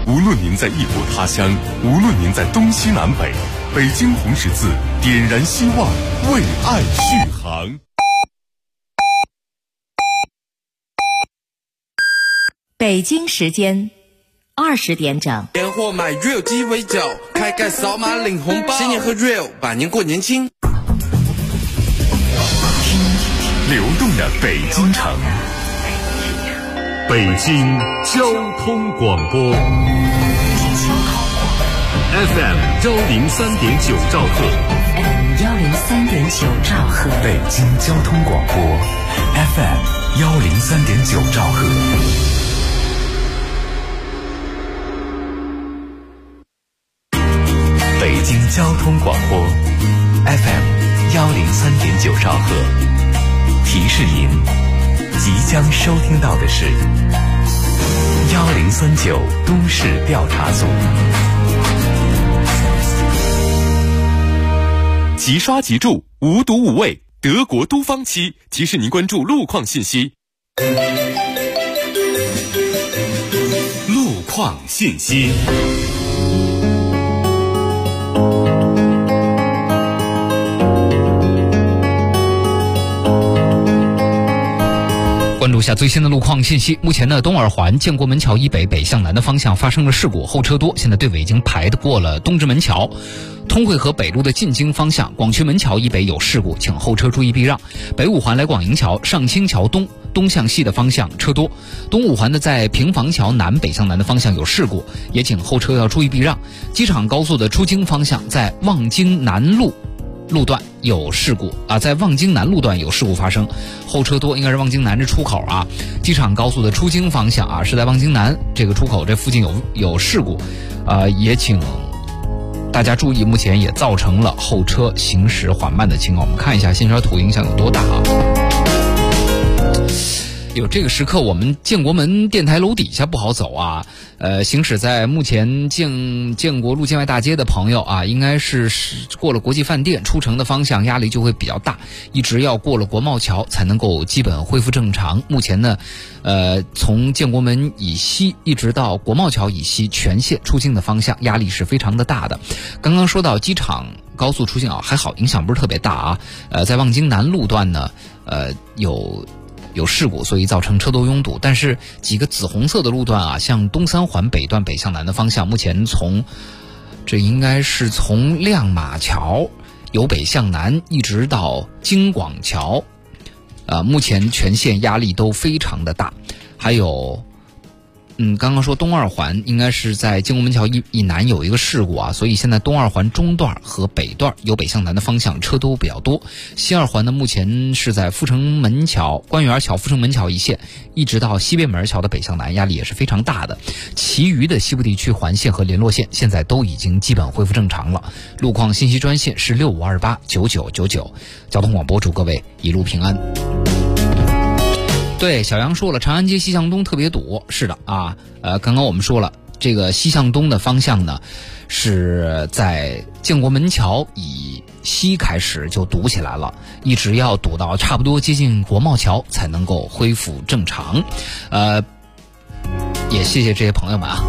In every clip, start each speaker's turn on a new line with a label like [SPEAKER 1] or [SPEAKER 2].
[SPEAKER 1] 无论您在异国他乡，无论您在东西南北，北京红十字点燃希望，为爱续航。
[SPEAKER 2] 北京时间20点整，
[SPEAKER 3] 年货买 Real 鸡尾酒，开盖扫码领红包，新年喝 Real， 百年过年轻。
[SPEAKER 1] 流动的北京城，北京交通广播 FM 103.9兆赫，
[SPEAKER 2] 103.9兆赫，
[SPEAKER 1] 北京交通广播 FM 103.9兆赫。北京交通广播 FM 103.9兆赫，提示您，即将收听到的是1039都市调查组。即刷即住，无毒无味，德国都方漆提示您关注路况信息。路况信息。
[SPEAKER 4] 关注一下最新的路况信息。目前呢，东二环建国门桥以北北向南的方向发生了事故，后车多，现在队尾已经排得过了东直门桥。通惠河北路的进京方向广渠门桥以北有事故，请后车注意避让。北五环来广营桥上清桥东向西的方向车多。东五环的在平房桥南北向南的方向有事故，也请后车要注意避让。机场高速的出京方向在望京南路段有事故啊，在望京南路段有事故发生，后车多，应该是望京南这出口啊。机场高速的出京方向啊，是在望京南这个出口这附近有事故，也请大家注意，目前也造成了后车行驶缓慢的情况。我们看一下线圈图影响有多大啊。有这个时刻，我们建国门电台楼底下不好走啊。行驶在目前建国路建外大街的朋友啊，应该是过了国际饭店出城的方向，压力就会比较大，一直要过了国贸桥才能够基本恢复正常。目前呢，从建国门以西一直到国贸桥以西全线出境的方向压力是非常的大的。刚刚说到机场高速出境啊，还好影响不是特别大啊。在望京南路段呢，有事故，所以造成车多拥堵。但是几个紫红色的路段啊，像东三环北段北向南的方向，目前这应该是从亮马桥由北向南一直到京广桥，目前全线压力都非常的大。还有刚刚说东二环应该是在建国门桥以南有一个事故啊，所以现在东二环中段和北段由北向南的方向车都比较多。西二环呢，目前是在阜成门桥、官园桥、阜成门桥一线，一直到西边门桥的北向南，压力也是非常大的。其余的西部地区环线和联络线现在都已经基本恢复正常了。路况信息专线是65289999，交通广播祝各位一路平安。对，小杨说了，长安街西向东特别堵，是的啊，刚刚我们说了，这个西向东的方向呢，是在建国门桥以西开始就堵起来了，一直要堵到差不多接近国贸桥才能够恢复正常。也谢谢这些朋友们啊。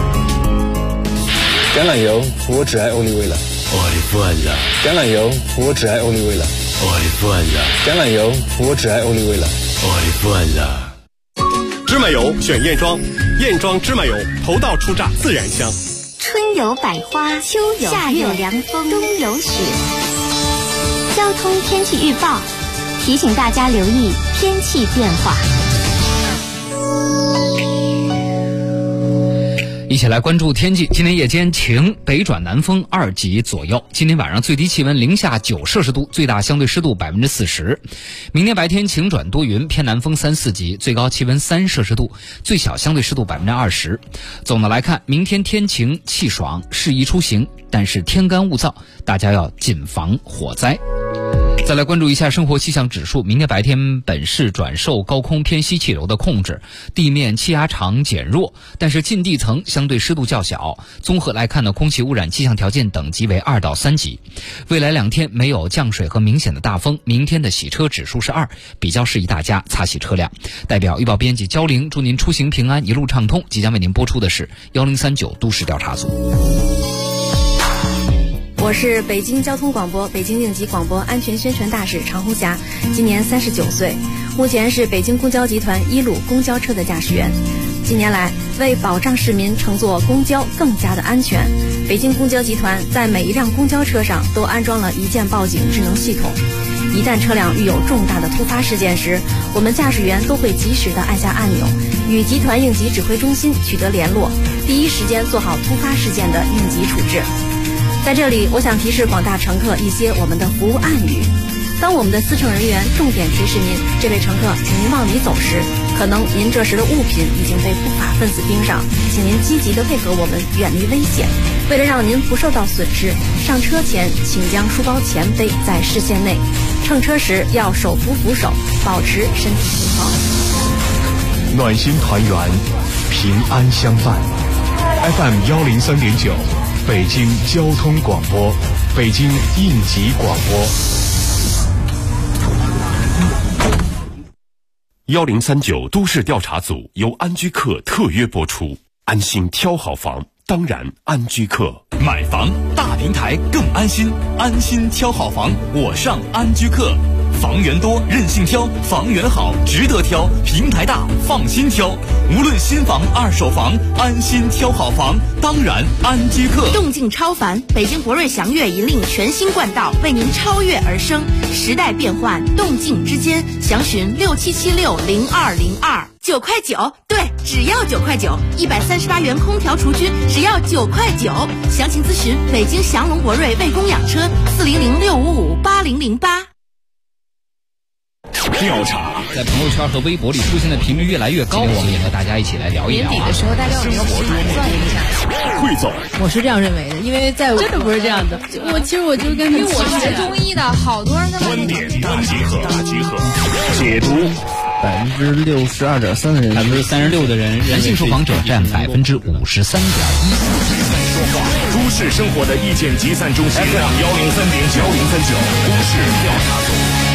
[SPEAKER 5] 橄榄油，我只爱欧丽味了。
[SPEAKER 6] 我的饭了。
[SPEAKER 5] 橄榄油，我只爱欧丽味了。
[SPEAKER 6] 我的饭了。
[SPEAKER 5] 橄榄油，我只爱欧丽味了。
[SPEAKER 6] 我的饭了。
[SPEAKER 7] 芝麻油选燕庄，燕庄芝麻油头道出榨自然香。
[SPEAKER 8] 春有百花，秋有夏有凉风，冬有雪。交通天气预报提醒大家留意天气变化。
[SPEAKER 4] 一起来关注天气。今天夜间晴，北转南风2级左右。今天晚上最低气温零下9摄氏度，最大相对湿度40%。明天白天晴转多云，偏南风3、4级，最高气温3摄氏度，最小相对湿度20%。总的来看，明天天晴气爽，适宜出行，但是天干物燥，大家要谨防火灾。 再来关注一下生活气象指数，明天白天本市转受高空偏西气流的控制，地面气压场减弱，但是近地层相对湿度较小。综合来看呢，空气污染气象条件等级为2到3级。未来2天没有降水和明显的大风，明天的洗车指数是2，比较适宜大家擦洗车辆。代表预报编辑焦玲，祝您出行平安，一路畅通。即将为您播出的是1039都市调查组。
[SPEAKER 9] 我是北京交通广播北京应急广播安全宣传大使常红霞，今年39岁，目前是北京公交集团1路公交车的驾驶员。近年来，为保障市民乘坐公交更加的安全，北京公交集团在每一辆公交车上都安装了一键报警智能系统。一旦车辆遇有重大的突发事件时，我们驾驶员都会及时的按下按钮，与集团应急指挥中心取得联络，第一时间做好突发事件的应急处置。在这里，我想提示广大乘客一些我们的服务暗语。当我们的司乘人员重点提示您，这位乘客，请您往里走时，可能您这时的物品已经被不法分子盯上，请您积极地配合我们，远离危险。为了让您不受到损失，上车前请将书包前背在视线内，乘车时要手扶扶手，保持身体平衡。
[SPEAKER 10] 暖心团圆，平安相伴。FM 103.9，北京交通广播，北京应急广播。
[SPEAKER 7] 1039都市调查组由安居客特约播出，安心挑好房，当然安居客。
[SPEAKER 1] 买房大平台更安心，安心挑好房，我上安居客。房源多，任性挑；房源好，值得挑；平台大，放心挑。无论新房、二手房，安心挑好房，当然安居客。
[SPEAKER 2] 动静超凡，北京博瑞祥悦引领全新冠道，为您超越而生。时代变幻，动静之间，详询67760202。9块9，对，只要9块9，138元空调除菌，只要9块9。详情咨询北京祥龙博瑞卫工养车，400655808。
[SPEAKER 1] 调查
[SPEAKER 4] 在朋友圈和微博里出现的频率越来越高，我们也和大家一起来聊一聊。
[SPEAKER 11] 年底的时候，大概有一个盘算一下。
[SPEAKER 1] 汇总，
[SPEAKER 11] 我是这样认为的，因为在真的不是这样的。我就跟因为我是学中医的，好多人他们
[SPEAKER 1] 观点大集合，解读。
[SPEAKER 5] 62.3%的人
[SPEAKER 4] ，36%的人，男性受访者占53.1%。
[SPEAKER 1] 都市生活的意见集散中心，103.9，都市调查组。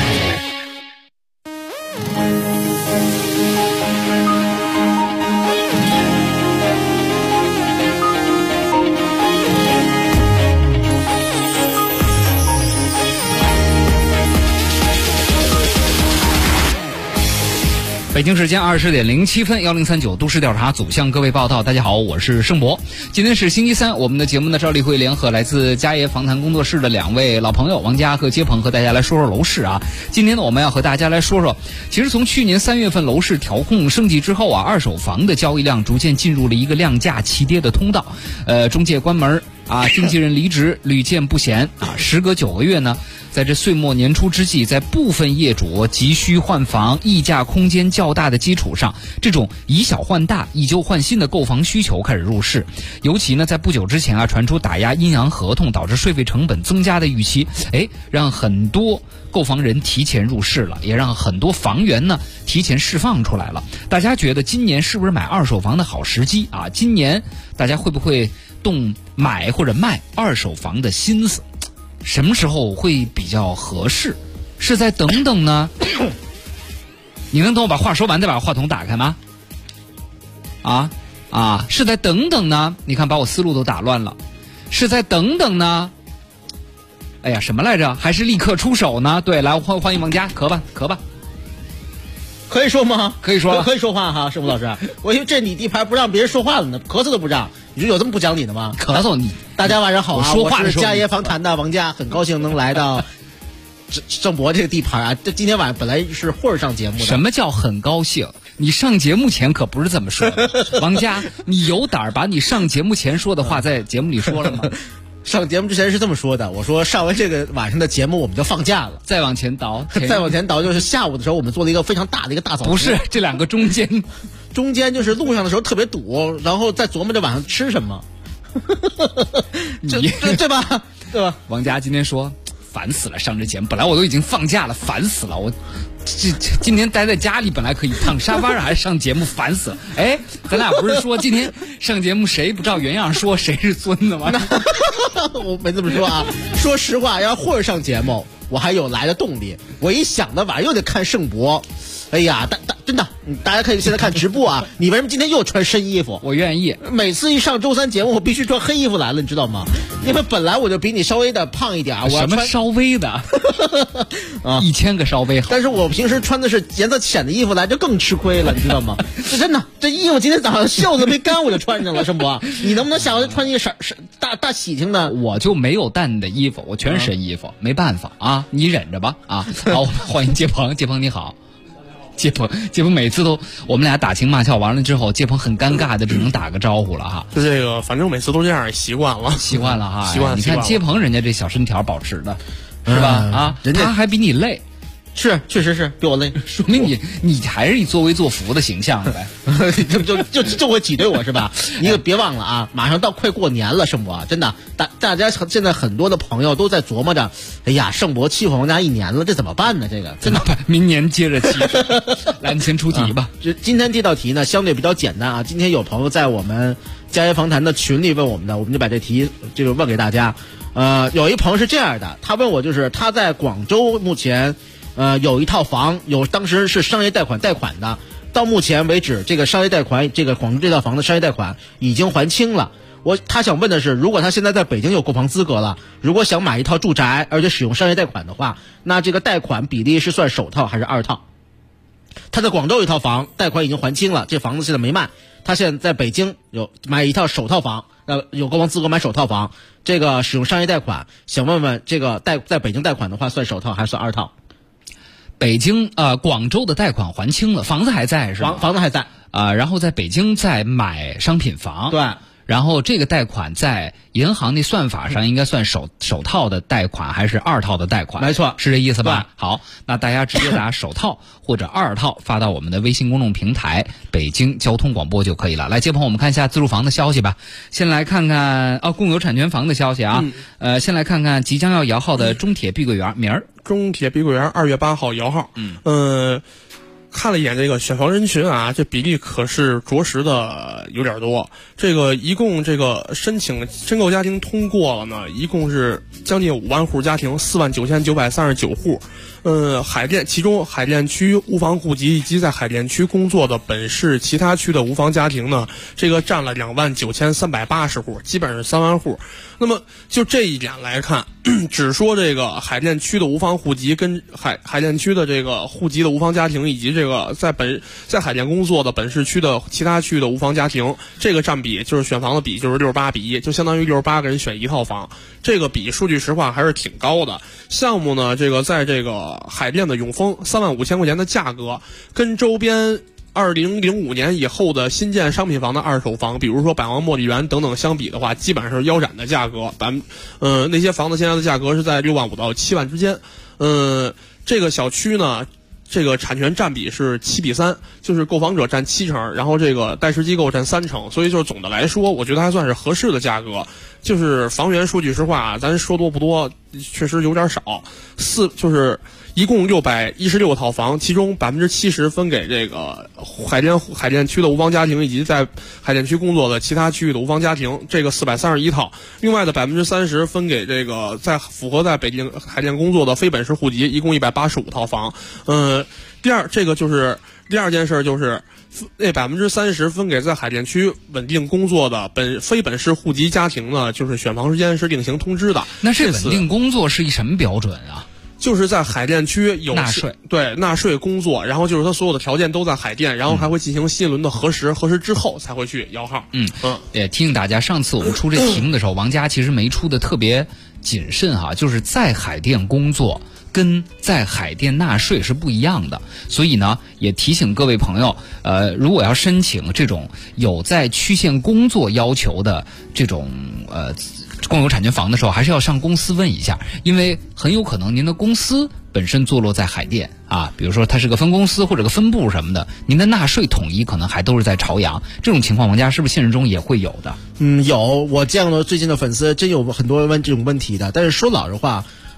[SPEAKER 4] 北京时间20点07分，1039都市调查组向各位报道。大家好，我是盛博。今天是星期三，我们的节目呢照例会联合来自嘉业访谈工作室的2位老朋友王佳和接鹏，和大家来说说楼市啊。今天呢，我们要和大家来说说，其实从去年3月份楼市调控升级之后啊，二手房的交易量逐渐进入了一个量价齐跌的通道。中介关门啊，经纪人离职屡见不鲜啊。时隔9个月呢，在这岁末年初之际，在部分业主急需换房、溢价空间较大的基础上，这种以小换大、以旧换新的购房需求开始入市。尤其呢，在不久之前啊，传出打压阴阳合同导致税费成本增加的预期，让很多购房人提前入市了，也让很多房源呢提前释放出来了。大家觉得今年是不是买二手房的好时机啊？今年大家会不会动买或者卖二手房的心思？什么时候会比较合适？是再等等呢？你能等我把话说完再把话筒打开吗？是再等等呢？你看把我思路都打乱了。是再等等呢？哎呀，什么来着？还是立刻出手呢？对，来欢迎王佳，咳吧。
[SPEAKER 12] 可以说吗？
[SPEAKER 4] 可以说，
[SPEAKER 12] 可以说话哈，师傅老师。我以为这你地盘不让别人说话了呢，咳嗽都不让。你说有这么不讲理的吗？
[SPEAKER 4] 咳嗽你。
[SPEAKER 12] 大家晚上好啊！
[SPEAKER 4] 我说话的时候，
[SPEAKER 12] 我是嘉业访谈的王佳，很高兴能来到郑博这个地盘啊。这今天晚上本来是会儿上节目的。
[SPEAKER 4] 什么叫很高兴？你上节目前可不是这么说的。王佳，你有胆把你上节目前说的话在节目里说了吗？
[SPEAKER 12] 上节目之前是这么说的，我说上完这个晚上的节目我们就放假了。
[SPEAKER 4] 再往前倒
[SPEAKER 12] 就是下午的时候我们做了一个非常大的一个大扫除。
[SPEAKER 4] 不是，这两个中间
[SPEAKER 12] 就是路上的时候特别堵，然后再琢磨着晚上吃什么。对吧？
[SPEAKER 4] 王佳今天说烦死了，上这节目本来我都已经放假了，烦死了，我今天待在家里本来可以躺沙发上，还上节目，烦死了。哎，咱俩不是说今天上节目谁不照原样说谁是孙子吗？
[SPEAKER 12] 我没这么说啊，说实话，要或者上节目，我还有来的动力。我一想的晚上又得看盛博，哎呀，真的，大家可以现在看直播啊。你为什么今天又穿深衣服？
[SPEAKER 4] 我愿意。
[SPEAKER 12] 每次一上周三节目，我必须穿黑衣服来了，你知道吗？因为本来我就比你稍微的胖一点，我
[SPEAKER 4] 什么稍微的啊，1000个稍微好。
[SPEAKER 12] 但是我平时穿的是颜色浅的衣服来，就更吃亏了，你知道吗？这真的，这衣服今天早上袖子没干，我就穿上了，盛博。你能不能下回穿一个大喜庆的？
[SPEAKER 4] 我就没有淡的衣服，我全是深衣服，没办法啊，你忍着吧啊。好，欢迎接鹏，接鹏你好。接鹏每次都我们俩打情骂俏完了之后，接鹏很尴尬的只能打个招呼了哈。
[SPEAKER 13] 就这个，反正每次都这样，习惯了
[SPEAKER 4] 哈。
[SPEAKER 13] 习惯了。
[SPEAKER 4] 你看接鹏人家这小身条保持的，是吧？啊，
[SPEAKER 12] 人家
[SPEAKER 4] 他还比你累。
[SPEAKER 12] 是，确实是比我累，
[SPEAKER 4] 说明你还是以作威作福的形象呗，
[SPEAKER 12] 就会挤兑我是吧？你可别忘了啊，马上到快过年了，盛博真的，大家现在很多的朋友都在琢磨着，哎呀，盛博欺负王家1年了，这怎么办呢？这个真的，
[SPEAKER 4] 明年接着欺负。来，你先出题吧。
[SPEAKER 12] 今天这道题呢，相对比较简单啊。今天有朋友在我们家园访谈的群里问我们的，我们就把这题问给大家。有一朋友是这样的，他问我就是他在广州目前。有一套房，当时是商业贷款的，到目前为止，这个商业贷款，这个广州这套房的商业贷款已经还清了。他想问的是，如果他现在在北京有购房资格了，如果想买一套住宅，而且使用商业贷款的话，那这个贷款比例是算首套还是二套？他在广州有一套房，贷款已经还清了，这房子现在没卖。他现在在北京买一套首套房，有购房资格买首套房，这个使用商业贷款，想问问这个在北京贷款的话，算首套还是算二套？
[SPEAKER 4] 广州的贷款还清了，房子还在是吧？
[SPEAKER 12] 房子还在
[SPEAKER 4] 然后在北京再买商品房，
[SPEAKER 12] 对，
[SPEAKER 4] 然后这个贷款在银行的算法上应该算首套的贷款还是二套的贷款？
[SPEAKER 12] 没错，
[SPEAKER 4] 是这意思吧？好，那大家直接打首套或者二套发到我们的微信公众平台北京交通广播就可以了。来，接朋友，我们看一下自住房的消息吧。先来看看共有产权房的消息啊。先来看看即将要摇号的中铁碧桂园明儿。
[SPEAKER 13] 中铁碧桂园2月8号摇号。看了一眼这个选房人群啊，这比例可是着实的有点多。这个一共这个申购家庭通过了呢，一共是将近5万户家庭，49939户。其中海淀区无房户籍以及在海淀区工作的本市其他区的无房家庭呢，这个占了29380户，基本是3万户。那么就这一点来看，只说这个海淀区的无房户籍跟海淀区的这个户籍的无房家庭，以及这个在海淀工作的本市区的其他区的无房家庭，这个占比就是选房的比就是68比1，就相当于68个人选一套房。这个比说句实话还是挺高的。项目呢，这个在这个海淀的永丰35000块钱的价格，跟周边2005年以后的新建商品房的二手房，比如说百旺茉莉园等等相比的话，基本上是腰斩的价格。那些房子现在的价格是在6万5到7万之间。这个小区呢，这个产权占比是7比3，就是购房者占70%，然后这个贷式机构占30%，所以就是总的来说，我觉得还算是合适的价格。就是房源，说句实话，咱说多不多，确实有点少。就是一共616套房，其中70%分给这个海淀区的无房家庭以及在海淀区工作的其他区域的无房家庭，这个431套。另外的30%分给这个符合在北京海淀工作的非本市户籍，一共185套房。第二件事就是那30%分给在海淀区稳定工作的非本市户籍家庭呢，就是选房时间是另行通知的。
[SPEAKER 4] 那这稳定工作是一什么标准啊？
[SPEAKER 13] 就是在海淀区有
[SPEAKER 4] 纳税，
[SPEAKER 13] 对，纳税工作，然后就是他所有的条件都在海淀，然后还会进行新一轮的核实之后才会去摇号。
[SPEAKER 4] 也提醒大家，上次我们出这题目的时候，王佳其实没出的特别谨慎哈，就是在海淀工作跟在海淀纳税是不一样的，所以呢，也提醒各位朋友，如果要申请这种有在区县工作要求的这种共有产权房的时候，还是要上公司问一下，因为很有可能您的公司本身坐落在海淀啊，比如说它是个分公司或者个分部什么的，您的纳税统一可能还都是在朝阳，这种情况王家是不是现实中也会有的？
[SPEAKER 12] 有，我见过最近的粉丝真有很多问这种问题的，但是说老实话，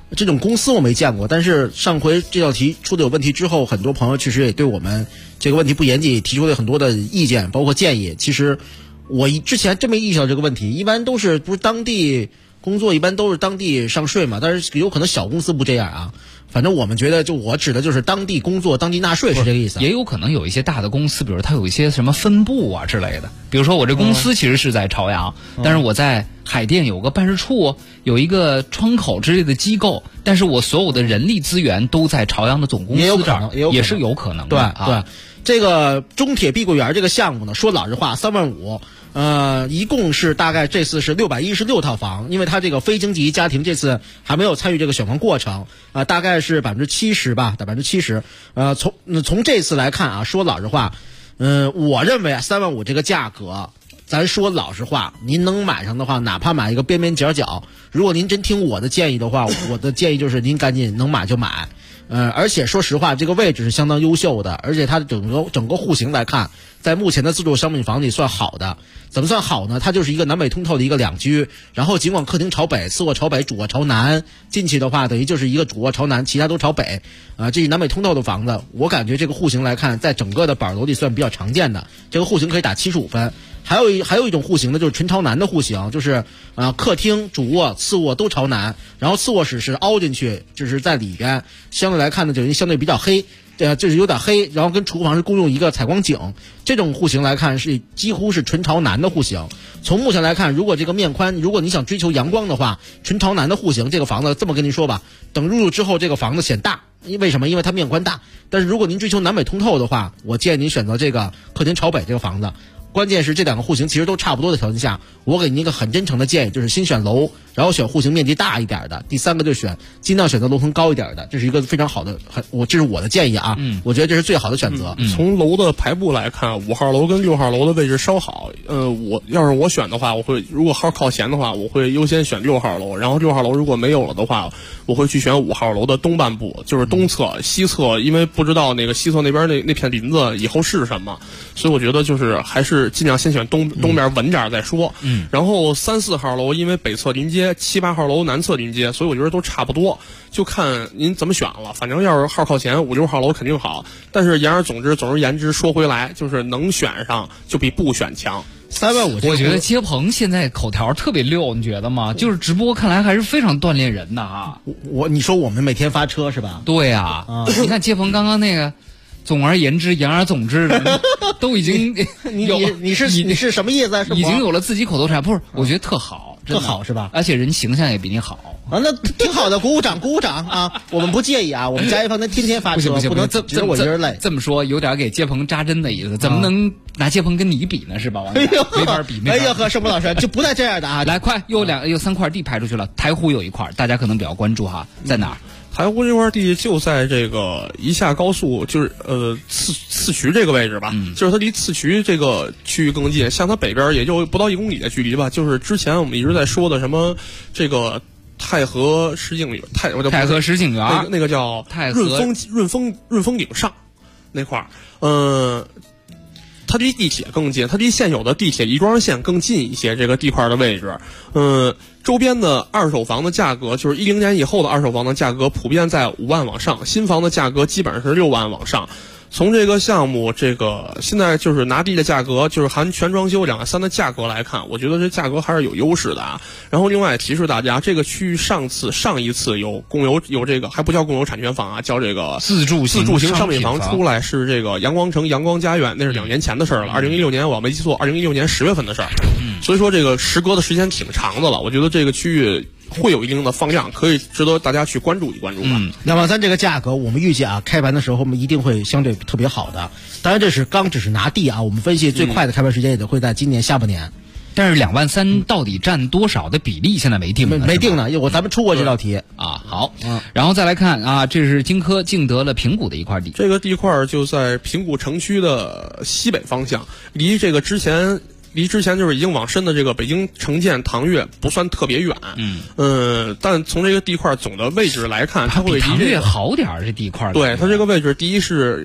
[SPEAKER 12] 这种公司我没见过，但是上回这道题出的有问题之后，很多朋友确实也对我们这个问题不严谨提出了很多的意见，包括建议。其实我之前真没意识到这个问题，一般都是不是当地工作，一般都是当地上税嘛，但是有可能小公司不这样啊。反正我们觉得，就我指的就是当地工作、当地纳税是这个意思。
[SPEAKER 4] 也有可能有一些大的公司，比如它有一些什么分部啊之类的。比如说我这公司其实是在朝阳，但是我在海淀有个办事处，有一个窗口之类的机构，但是我所有的人力资源都在朝阳的总公司这儿，也是有可能的。
[SPEAKER 12] 对，这个中铁碧桂园这个项目呢，说老实话，3.5万，一共是大概这次是616套房，因为他这个非经济家庭这次还没有参与这个选房过程，大概是70%吧，70%。从这次来看啊，说老实话，我认为3.5万这个价格，咱说老实话，您能买上的话，哪怕买一个边边角角，如果您真听我的建议的话，我的建议就是您赶紧能买就买。而且说实话，这个位置是相当优秀的，而且它的整个户型来看，在目前的自住商品房里算好的。怎么算好呢？它就是一个南北通透的一个两居，然后尽管客厅朝北，次卧朝北，主卧朝南，进去的话等于就是一个主卧朝南，其他都朝北。这是南北通透的房子，我感觉这个户型来看，在整个的板楼里算比较常见的，这个户型可以打75分。还有一种户型呢，就是纯朝南的户型，就是客厅、主卧、次卧都朝南，然后次卧室是凹进去，就是在里边，相对来看呢，就相对比较黑，就是有点黑，然后跟厨房是共用一个采光井。这种户型来看是几乎是纯朝南的户型。从目前来看，如果这个面宽，如果你想追求阳光的话，纯朝南的户型，这个房子这么跟您说吧，等入住之后这个房子显大。为什么？因为它面宽大。但是如果您追求南北通透的话，我建议您选择这个客厅朝北这个房子。关键是这两个户型其实都差不多的条件下，我给您一个很真诚的建议，就是先选楼，然后选户型面积大一点的，第三个就尽量选择楼层高一点的，这是一个非常好的，这是我的建议啊，我觉得这是最好的选择。
[SPEAKER 13] 从楼的排布来看，5号楼跟6号楼的位置稍好。我要是我选的话，如果号靠前的话，我会优先选6号楼，然后6号楼如果没有了的话，我会去选5号楼的东半部，就是东侧、西侧，因为不知道那个西侧那边那片林子以后是什么，所以我觉得就是还是尽量先选东边稳点再说。然后3、4号楼因为北侧临街，7、8号楼南侧临街，所以我觉得都差不多，就看您怎么选了。反正要是号靠前，5、6号楼肯定好。但是言而总之言之，说回来，就是能选上就比不选强。
[SPEAKER 12] 3.5万，
[SPEAKER 4] 我觉得接鹏现在口条特别溜，你觉得吗？就是直播看来还是非常锻炼人的啊。
[SPEAKER 12] 你说我们每天发车是吧？
[SPEAKER 4] 对啊，你看接鹏刚刚那个。总而言之，言而总之的，都已经
[SPEAKER 12] 你是什么意思？
[SPEAKER 4] 已经有了自己口头禅，不是？我觉得特好，
[SPEAKER 12] 特好是吧？
[SPEAKER 4] 而且人形象也比你好
[SPEAKER 12] 啊，那挺好的，鼓掌啊！我们不介意啊，我们家一方天天发车，不能这我觉得累。
[SPEAKER 4] 这么说有点给接鹏扎针的意思，怎么能拿接鹏跟你比呢？是吧？没法比。
[SPEAKER 12] 哎呀呵，盛博老师就不带这样的啊！
[SPEAKER 4] 来，快，有3块地排出去了，台湖有一块，大家可能比较关注哈，在哪儿？
[SPEAKER 13] 台湖这块地就在这个一下高速，就是次渠这个位置吧，就是它离次渠这个区域更近，像它北边也就不到1公里的距离吧。就是之前我们一直在说的什么这个太和石景园，太
[SPEAKER 4] 和石景园
[SPEAKER 13] 那个叫润丰顶上那块儿，它离地铁更近，它离现有的地铁亦庄线更近一些。这个地块的位置，周边的二手房的价格，就是10年以后的二手房的价格，普遍在5万往上，新房的价格基本上是6万往上。从这个项目，这个现在就是拿地的价格，就是含全装修2万3的价格来看，我觉得这价格还是有优势的啊。然后另外提示大家，这个区域上一次有这个还不叫共有产权房啊，叫这个
[SPEAKER 4] 自住型
[SPEAKER 13] 商品房出来，是这个阳光城阳光家园，那是2年前的事儿了，2016年我没记错，2016年10月份的事儿。所以说这个时隔的时间挺长的了，我觉得这个区域会有一定的放量，可以值得大家去关注一关注吧。
[SPEAKER 12] 2万3这个价格，我们预计啊，开盘的时候我们一定会相对特别好的。当然这是只是拿地啊，我们分析最快的开盘时间也得会在今年下半年。
[SPEAKER 4] 但是2万3到底占多少的比例现在没定呢？
[SPEAKER 12] 没定呢，咱们出过这道题
[SPEAKER 4] 啊。好，然后再来看啊，这是金科竞得了平谷的一块地，
[SPEAKER 13] 这个地块就在平谷城区的西北方向，离之前就是已经往深的这个北京城建唐悦不算特别远，但从这个地块总的位置来看，它会离
[SPEAKER 4] 唐悦好点这地块。
[SPEAKER 13] 对，它这个位置，第一是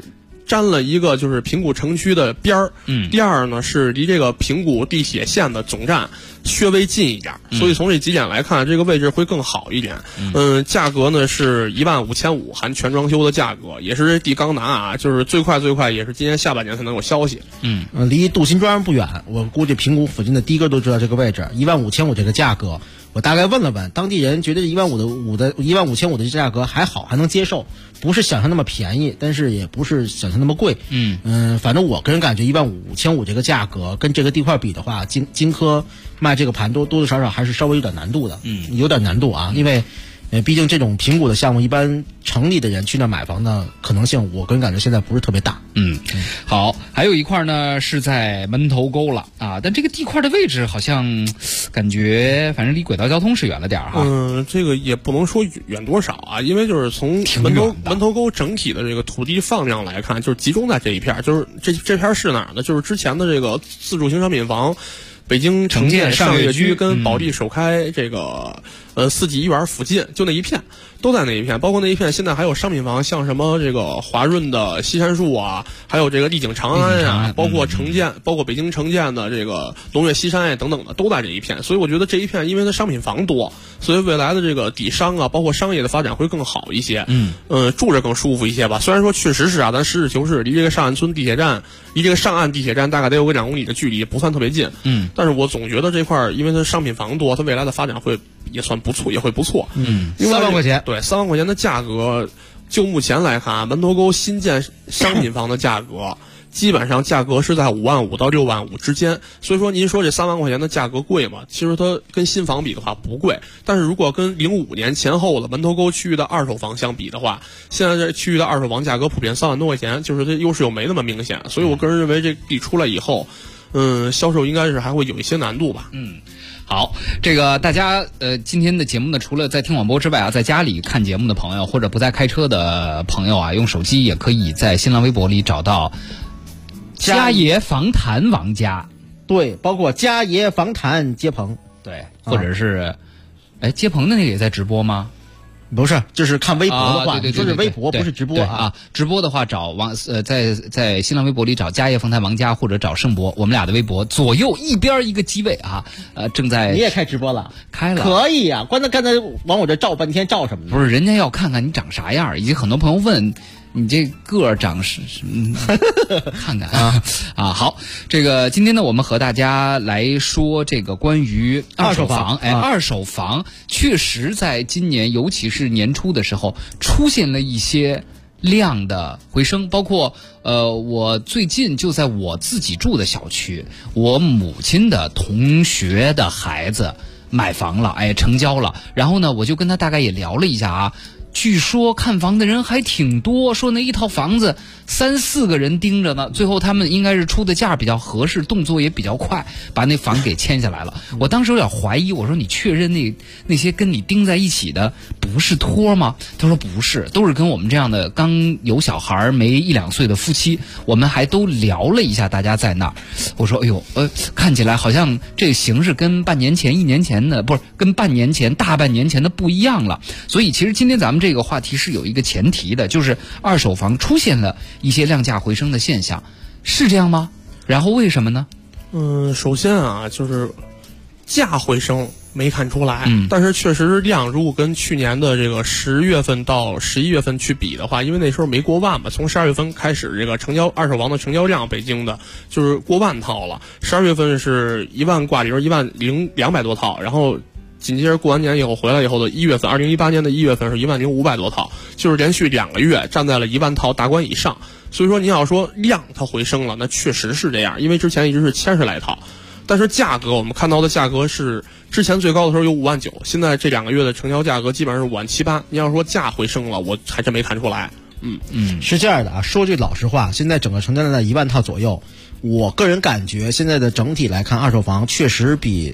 [SPEAKER 13] 沾了一个就是平谷城区的边儿，第二呢是离这个平谷地铁线的总站稍微近一点，所以从这几点来看，这个位置会更好一点。价格呢是15500含全装修的价格，也是地刚拿啊，就是最快也是今年下半年才能有消息。
[SPEAKER 12] 离镀锌砖不远，我估计平谷附近的的哥都知道这个位置，15500这个价格。我大概问了问当地人，觉得15500的这价格还好，还能接受，不是想象那么便宜，但是也不是想象那么贵。反正我个人感觉15500这个价格跟这个地块比的话，金科卖这个盘多多少少还是稍微有点难度的。有点难度啊，因为毕竟这种平谷的项目，一般城里的人去那买房的可能性，我个人感觉现在不是特别大。
[SPEAKER 4] 好，还有一块呢是在门头沟了啊，但这个地块的位置好像感觉反正离轨道交通是远了点哈。
[SPEAKER 13] 这个也不能说远多少啊，因为就是从门头沟整体的这个土地放量来看，就是集中在这一片，就是这片是哪儿呢？就是之前的这个自住型商品房。北京城建上月居跟保利首开这个四季医院附近，就那一片都在那一片，包括那一片现在还有商品房，像什么这个华润的西山树啊，还有这个丽景长安啊，包括包括北京城建的这个龙悦西山啊等等的都在这一片，所以我觉得这一片因为它商品房多，所以未来的这个底商啊，包括商业的发展会更好一些，住着更舒服一些吧。虽然说确实是啊，咱实事求是，离这个上岸村地铁站，离这个上岸地铁站大概得有个2公里的距离，不算特别近，但是我总觉得这块因为它商品房多，它未来的发展也算不错，也会不错。
[SPEAKER 12] 3万块钱，
[SPEAKER 13] 对，3万块钱的价格，就目前来看啊，门头沟新建商品房的价格，基本上价格是在55000到65000之间。所以说，您说这3万块钱的价格贵吗？其实它跟新房比的话不贵，但是如果跟05年前后的门头沟区域的二手房相比的话，现在这区域的二手房价格普遍3万多块钱，就是它优势又没那么明显。所以我个人认为这地出来以后，销售应该是还会有一些难度吧。
[SPEAKER 4] 好，这个大家今天的节目呢，除了在听广播之外啊，在家里看节目的朋友或者不在开车的朋友啊，用手机也可以在新浪微博里找到家爷访谈王家，
[SPEAKER 12] 对，包括家爷访谈接鹏，
[SPEAKER 4] 对，或者是接鹏的那个也在直播吗？
[SPEAKER 12] 不是，就是看微博的话，
[SPEAKER 4] 对，
[SPEAKER 12] 就是微博，不是直播
[SPEAKER 4] 啊。直播的话，找在新浪微博里找家业访谈王家，或者找盛博，我们俩的微博左右一边一个机位啊。正在
[SPEAKER 12] 你也开直播了？
[SPEAKER 4] 开了，
[SPEAKER 12] 可以啊。刚才往我这照半天，照什么呢？
[SPEAKER 4] 不是，人家要看看你长啥样，以及很多朋友问。你这个儿长是看看啊好，这个今天呢，我们和大家来说这个关于二手房。二手房确实在今年，尤其是年初的时候，出现了一些量的回升，包括我最近就在我自己住的小区，我母亲的同学的孩子买房了，成交了，然后呢，我就跟他大概也聊了一下啊。据说看房的人还挺多，说那一套房子3-4个人盯着呢，最后他们应该是出的价比较合适，动作也比较快，把那房给签下来了。我当时有点怀疑，我说你确认那些跟你盯在一起的不是托吗？他说不是，都是跟我们这样的刚有小孩没1-2岁的夫妻，我们还都聊了一下，大家在那儿。我说哎呦，看起来好像这个形势跟半年前、1年前的不是跟半年前、大半年前的不一样了。所以其实今天咱们这个话题是有一个前提的，就是二手房出现了一些量价回升的现象，是这样吗？然后为什么呢？
[SPEAKER 13] 首先啊，就是价回升没看出来，但是确实量如果跟去年的这个10月份到11月份去比的话，因为那时候没过万嘛，从12月份开始这个二手房的成交量，北京的就是过万套了。12月份是1万挂零，10200多套，然后紧接着过完年以后回来以后的1月份，2018年的1月份是10500多套，就是连续2个月站在了1万套大关以上。所以说你要说量它回升了，那确实是这样，因为之前一直是1000来套，但是价格我们看到的价格是之前最高的时候有59000，现在这2个月的成交价格基本上是57800。你要说价回升了，我还真没看出来。
[SPEAKER 12] 是这样的啊，说句老实话，现在整个成交量在1万套左右，我个人感觉现在的整体来看，二手房确实比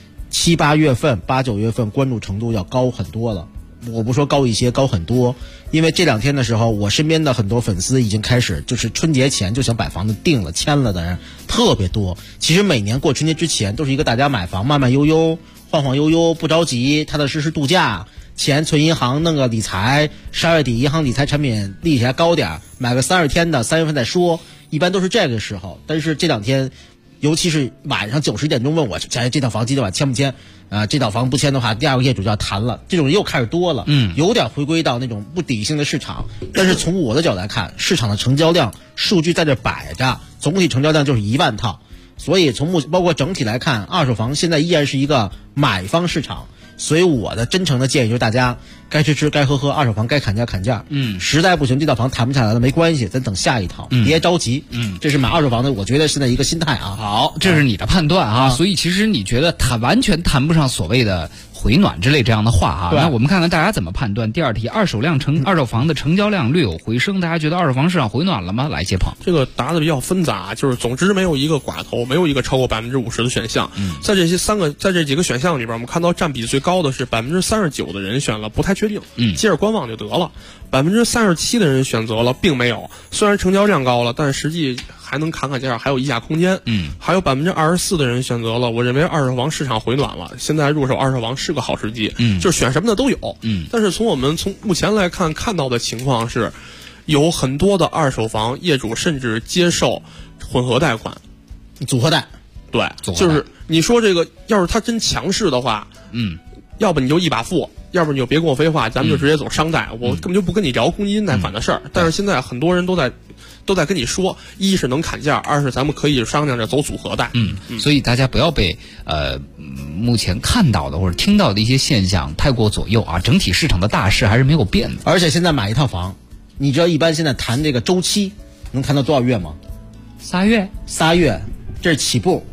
[SPEAKER 12] 7、8月份、8、9月份关注程度要高很多了。我不说高一些，高很多。因为这2天的时候，我身边的很多粉丝已经开始，就是春节前就想把房子定了、签了的人特别多。其实每年过春节之前都是一个大家买房慢慢悠悠、晃晃悠悠，不着急，踏踏实实度假。 钱存银行弄个理财，12月底银行理财产品利息还高点，买个30天的，3月份再说，一般都是这个时候。但是这2天，尤其是晚上9、10点钟问我，这套房今天晚签不签？这套房不签的话，第2个业主就要谈了，这种又开始多了，有点回归到那种不理性的市场。但是从我的角度来看，市场的成交量数据在这摆着，总体成交量就是1万套，所以包括整体来看，二手房现在依然是一个买方市场。所以我的真诚的建议就是大家该吃吃该喝喝，二手房该砍价砍价。实在不行这套房谈不下来了没关系，咱等下一套，别着急。这是买二手房的我觉得现在一个心态啊。
[SPEAKER 4] 好，这是你的判断啊。所以其实你觉得完全谈不上所谓的回暖之类这样的话哈。那我们看看大家怎么判断。第2题，二手房的成交量略有回升，大家觉得二手房市场回暖了吗？来，谢鹏。
[SPEAKER 13] 这个答的比较纷杂，就是总之没有一个寡头，没有一个超过50%的选项。在这几个选项里边，我们看到占比最高的是39%的人选了不太确定，接着观望就得了。37%的人选择了并没有，虽然成交量高了，但实际还能砍价，还有议价空间。还有24%的人选择了我认为二手房市场回暖了，现在入手二手房是个好时机。就是选什么的都有。但是从目前来看到的情况是，有很多的二手房业主甚至接受混合贷款、
[SPEAKER 12] 组合贷。
[SPEAKER 13] 对，就是你说这个，要是他真强势的话，要不你就一把付，要不你就别跟我废话，咱们就直接走商贷，我根本就不跟你聊公积金贷款的事儿。但是现在很多人都在跟你说，一是能砍价，二是咱们可以商量着走组合贷。
[SPEAKER 4] 所以大家不要被目前看到的或者听到的一些现象太过左右啊，整体市场的大势还是没有变的。
[SPEAKER 12] 而且现在买一套房，你知道一般现在谈这个周期能谈到多少月吗
[SPEAKER 4] ？3月
[SPEAKER 12] ，3月，这是起步。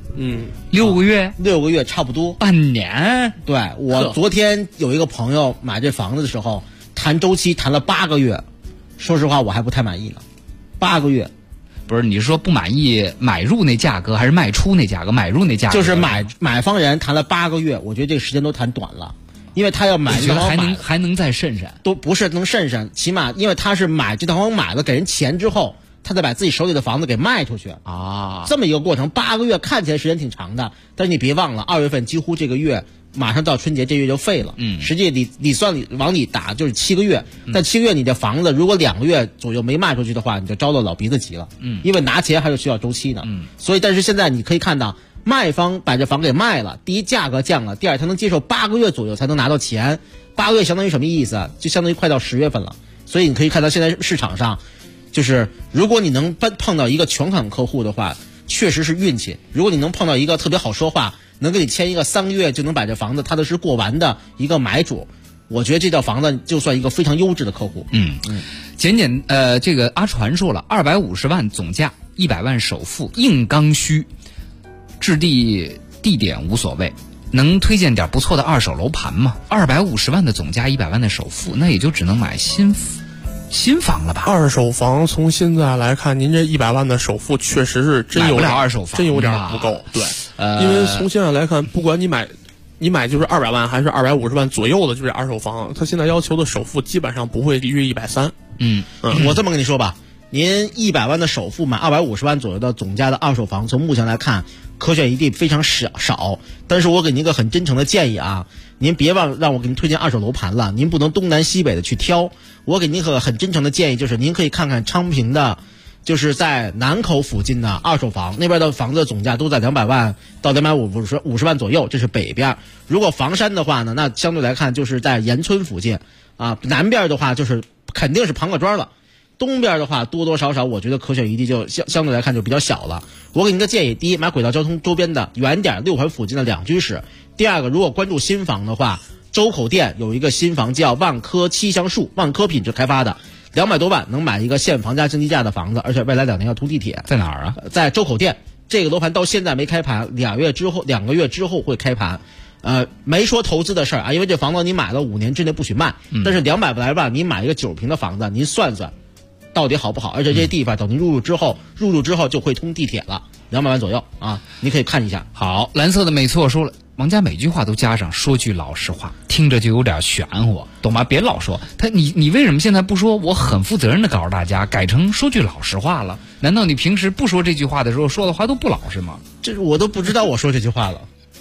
[SPEAKER 4] 6个月
[SPEAKER 12] ，6个月差不多，
[SPEAKER 4] 半年。
[SPEAKER 12] 对，我昨天有一个朋友买这房子的时候，谈周期谈了8个月，说实话我还不太满意呢。8个月，
[SPEAKER 4] 不是你是说不满意买入那价格，还是卖出那价格？买入那价格
[SPEAKER 12] 就是买方人谈了8个月，我觉得这个时间都谈短了，因为他要买这套房
[SPEAKER 4] 还能再慎审，
[SPEAKER 12] 都不是能慎审，起码因为他是买这套房买了给人钱之后。他再把自己手里的房子给卖出去啊，这么一个过程，8个月看起来时间挺长的，但是你别忘了，2月份几乎这个月马上到春节，这月就废了。实际你算往里打就是7个月，但7个月你的房子如果2个月左右没卖出去的话，你就招到老鼻子急了。因为拿钱还是需要周期的。所以但是现在你可以看到，卖方把这房给卖了，第一价格降了，第二他能接受8个月左右才能拿到钱，8个月相当于什么意思？就相当于快到10月份了。所以你可以看到现在市场上。就是如果你能碰到一个全款客户的话，确实是运气。如果你能碰到一个特别好说话，能给你签一个3个月就能把这房子踏踏实过完的一个买主，我觉得这套房子就算一个非常优质的客户。
[SPEAKER 4] 这个阿传说了，250万总价，100万首付，硬刚需，置地点无所谓。能推荐点不错的二手楼盘吗？250万的总价，100万的首付，那也就只能买新房了吧？
[SPEAKER 13] 二手房从现在来看，您这100万的首付确实是真有点
[SPEAKER 4] 二手房，
[SPEAKER 13] 真有点不够。对，因为从现在来看，不管你买就是200万还是250万左右的，就是二手房，它现在要求的首付基本上不会低于130。
[SPEAKER 12] 我这么跟你说吧，您100万的首付买250万左右的总价的二手房，从目前来看，可选一地非常少。但是我给您一个很真诚的建议啊，您别让我给您推荐二手楼盘了，您不能东南西北的去挑。我给您个很真诚的建议，就是您可以看看昌平的，就是在南口附近的二手房，那边的房子总价都在200万到250万左右，这是北边。如果房山的话呢，那相对来看就是在盐村附近啊，南边的话就是肯定是庞各庄了。东边的话多多少少我觉得可选余地就相对来看就比较小了。我给您个建议，第一，买轨道交通周边的远点6环附近的2居室。第二个，如果关注新房的话，周口店有一个新房叫万科七香树，万科品质开发的，200多万能买一个现房加经济价的房子，而且未来2年要通地铁。
[SPEAKER 4] 在哪儿啊？
[SPEAKER 12] 在周口店。这个楼盘到现在没开盘，2个月之后会开盘。没说投资的事儿啊，因为这房子你买了5年之内不许卖。但是200来万你买一个9平的房子，您算算到底好不好？而且这些地方等您入住之后就会通地铁了，200万左右啊，你可以看一下。
[SPEAKER 4] 好，蓝色的没错说了，王家每句话都加上说句老实话，听着就有点玄乎，懂吗？别老说你为什么现在不说我很负责任的告诉大家，改成说句老实话了？难道你平时不说这句话的时候说的话都不老实吗？
[SPEAKER 12] 这我都不知道我说这句话了。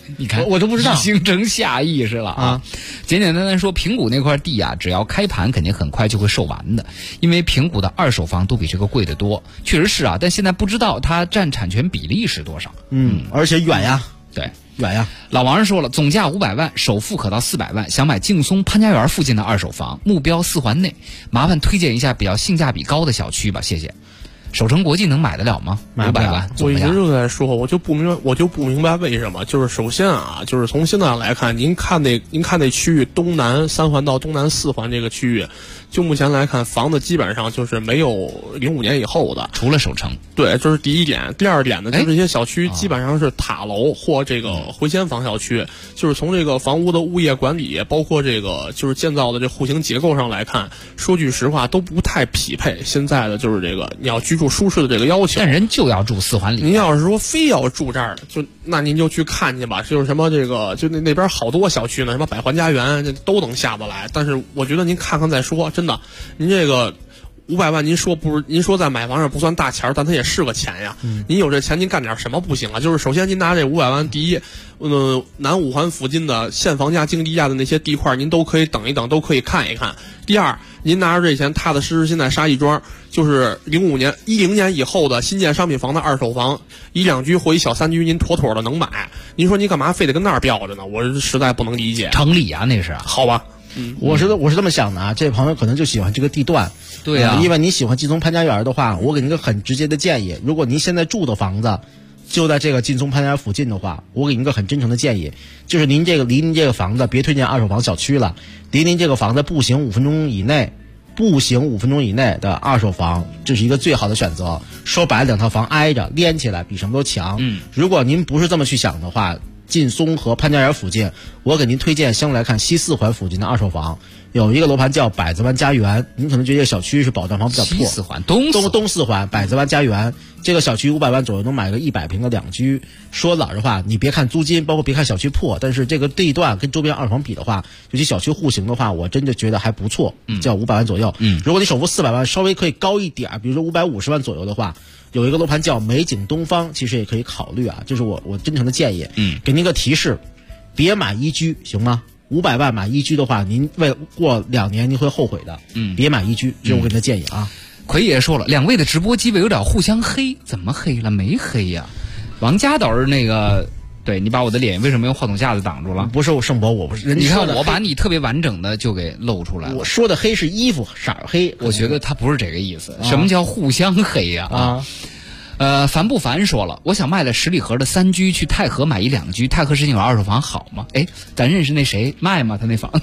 [SPEAKER 4] 你看
[SPEAKER 12] 我都不知道，
[SPEAKER 4] 形成下意识了啊！简简单单说，平谷那块地啊，只要开盘，肯定很快就会售完的，因为平谷的二手房都比这个贵得多，确实是啊。但现在不知道它占产权比例是多少。
[SPEAKER 12] 而且远呀，
[SPEAKER 4] 对，
[SPEAKER 12] 远呀。
[SPEAKER 4] 老王说了，总价500万，首付可到400万，想买劲松潘家园附近的二手房，目标4环内，麻烦推荐一下比较性价比高的小区吧，谢谢。首城国际能买得了吗？500万，
[SPEAKER 13] 我一直就在说，我就不明白为什么。就是首先啊，就是从现在来看，您看那区域东南3环到东南4环这个区域，就目前来看，房子基本上就是没有05年以后的，
[SPEAKER 4] 除了首城。
[SPEAKER 13] 对，这是第一点。第二点呢，就是这些小区基本上是塔楼或这个回迁房小区，就是从这个房屋的物业管理，包括这个就是建造的这户型结构上来看，说句实话都不太匹配现在的就是这个你要居住舒适的这个要求。
[SPEAKER 4] 但人就要住4环里，
[SPEAKER 13] 您要是说非要住这儿，那您就去看去吧，就是什么这个就那边好多小区呢，什么百环家园这都能下得来。但是我觉得您看看再说，真的，您这个500万，您说在买房上不算大钱，但它也是个钱呀。您有这钱，您干点什么不行啊？就是首先您拿这500万，第一，南5环附近的现房价、净地价的那些地块，您都可以等一等，都可以看一看。第二，您拿着这钱，踏踏实实现在沙亦庄，就是10年以后的新建商品房的二手房，1、2居或1小3居，您妥妥的能买。您说您干嘛非得跟那儿标着呢？我实在不能理解。
[SPEAKER 4] 城里啊，那是
[SPEAKER 13] 好吧。
[SPEAKER 12] 我是这么想的啊，这朋友可能就喜欢这个地段，
[SPEAKER 4] 对啊，
[SPEAKER 12] 因为你喜欢劲松潘家园的话，我给您一个很直接的建议，如果您现在住的房子就在这个劲松潘家园附近的话，我给您一个很真诚的建议，就是离您这个房子别推荐二手房小区了，离您这个房子步行5分钟以内的二手房，这是一个最好的选择。说白了，2套房挨着连起来比什么都强。如果您不是这么去想的话，劲松和潘家园附近，我给您推荐相对来看西4环附近的二手房，有一个楼盘叫百子湾家园，您可能觉得这个小区是保障房比较破。
[SPEAKER 4] 西4环
[SPEAKER 12] 东4环百子湾家园，这个小区500万左右能买个100平的2居。说老实话，你别看租金，包括别看小区破，但是这个地段跟周边二手房比的话，尤其小区户型的话，我真的觉得还不错。叫500万左右。如果你首付400万，稍微可以高一点，比如说550万左右的话，有一个楼盘叫美景东方，其实也可以考虑啊，这是我真诚的建议。给您个提示，别买1居，行吗？500万买1居的话，您过2年您会后悔的。别买1居，这是我给您的建议啊。
[SPEAKER 4] 奎爷说了，2位的直播机位有点互相黑，怎么黑了？没黑呀。王家倒是那个，对你把我的脸为什么用话筒架子挡住了？
[SPEAKER 12] 不是盛博，我不是。
[SPEAKER 4] 你看我把你特别完整的就给露出来了。
[SPEAKER 12] 我说的黑是衣服色黑，
[SPEAKER 4] 我觉得他不是这个意思。什么叫互相黑呀？烦不烦说了，我想卖了十里河的3居，去太和买1、2居。太和附近有二手房好吗？哎，咱认识那谁卖吗？他那房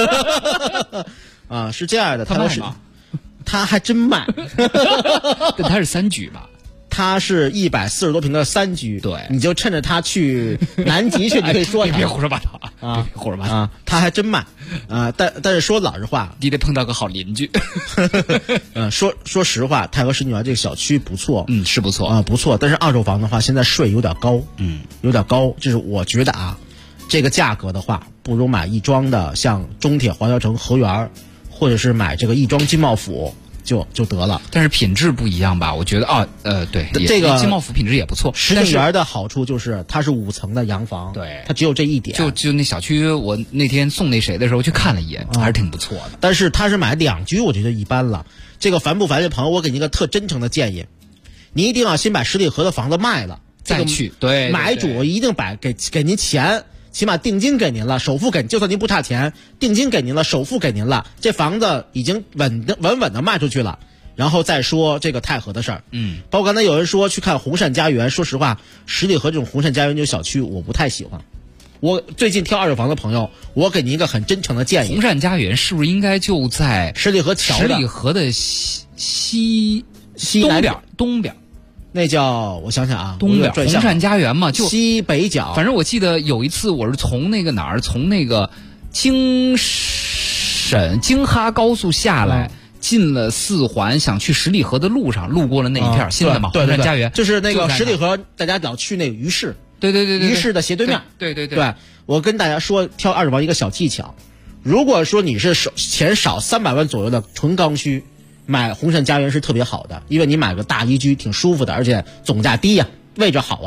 [SPEAKER 12] 啊，是这样的，
[SPEAKER 4] 他卖吗？
[SPEAKER 12] 他还真卖，
[SPEAKER 4] 但他是3居吧？
[SPEAKER 12] 他是140多平的3居，
[SPEAKER 4] 对，
[SPEAKER 12] 你就趁着他去南极去，你可以说他
[SPEAKER 4] 别胡说八道啊，别胡说八道
[SPEAKER 12] 啊，他还真卖啊，但是说老实话，
[SPEAKER 4] 你得碰到个好邻居。
[SPEAKER 12] 说实话，太和十里园这个小区不错，
[SPEAKER 4] 是不错
[SPEAKER 12] 啊，不错。但是二手房的话，现在税有点高，有点高，就是我觉得啊，这个价格的话，不如买亦庄的，像中铁黄桥城河园，或者是买这个亦庄金茂府。就得了，
[SPEAKER 4] 但是品质不一样吧？我觉得对，
[SPEAKER 12] 这个
[SPEAKER 4] 金茂府品质也不错。
[SPEAKER 12] 十里园的好处就是它是5层的洋房，
[SPEAKER 4] 对，
[SPEAKER 12] 它只有这一点。
[SPEAKER 4] 就那小区，我那天送那谁的时候去看了一眼，还是挺不错的。
[SPEAKER 12] 但是他是买2居，我觉得一般了。这个烦不烦？这朋友，我给您一个特真诚的建议，你一定要先把十里河的房子卖了
[SPEAKER 4] 再去。对，
[SPEAKER 12] 买主一定给您钱。起码定金给您了，首付就算您不差钱，定金给您了，首付给您了，这房子已经稳稳的卖出去了，然后再说这个太和的事儿。包括刚才有人说去看红善家园，说实话，十里河这种红善家园这种小区我不太喜欢。我最近挑二手房的朋友，我给您一个很真诚的建议。
[SPEAKER 4] 红善家园是不是应该就在
[SPEAKER 12] 十里河桥
[SPEAKER 4] 十里河的西东边？
[SPEAKER 12] 那叫我想想啊，
[SPEAKER 4] 东边红善家园嘛，就
[SPEAKER 12] 西北角。
[SPEAKER 4] 反正我记得有一次我是从那个从那个京哈高速下来，进了4环，想去十里河的路上，路过了那一片新的嘛，红善家园
[SPEAKER 12] 就是那个十里河，大家老去那个鱼市，
[SPEAKER 4] 对，
[SPEAKER 12] 鱼市的斜对面，
[SPEAKER 4] 对。
[SPEAKER 12] 我跟大家说，挑二手房一个小技巧，如果说你是钱少300万左右的纯刚需。买红善家园是特别好的，因为你买个大1居挺舒服的，而且总价低呀，位置好啊。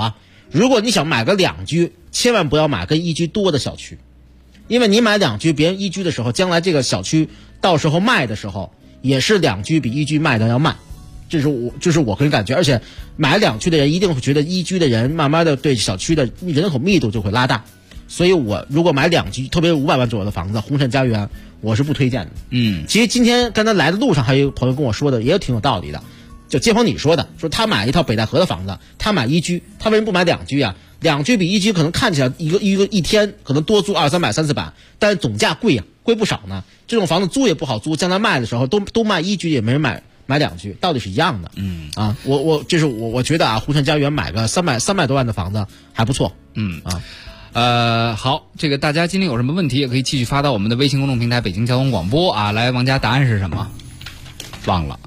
[SPEAKER 12] 如果你想买个2居，千万不要买跟1居多的小区，因为你买2居，别人1居的时候，将来这个小区到时候卖的时候，也是2居比1居卖的要慢。这是我个人感觉，而且买2居的人一定会觉得1居的人慢慢的对小区的人口密度就会拉大，所以我如果买2居，特别500万左右的房子，红杉家园我是不推荐的。其实今天刚才来的路上还有一个朋友跟我说的，也挺有道理的，就街坊你说的，说他买一套北戴河的房子，他买1居，他为什么不买2居啊？2居比1居可能看起来一天可能多租200-300、300-400，但是总价贵呀，贵不少呢。这种房子租也不好租，将来卖的时候都卖1居，也没人买2居，道理是一样的。我觉得啊，红杉家园买个300多万的房子还不错。
[SPEAKER 4] 好，这个大家今天有什么问题也可以继续发到我们的微信公众平台北京交通广播啊。来，王佳，答案是什么？忘了。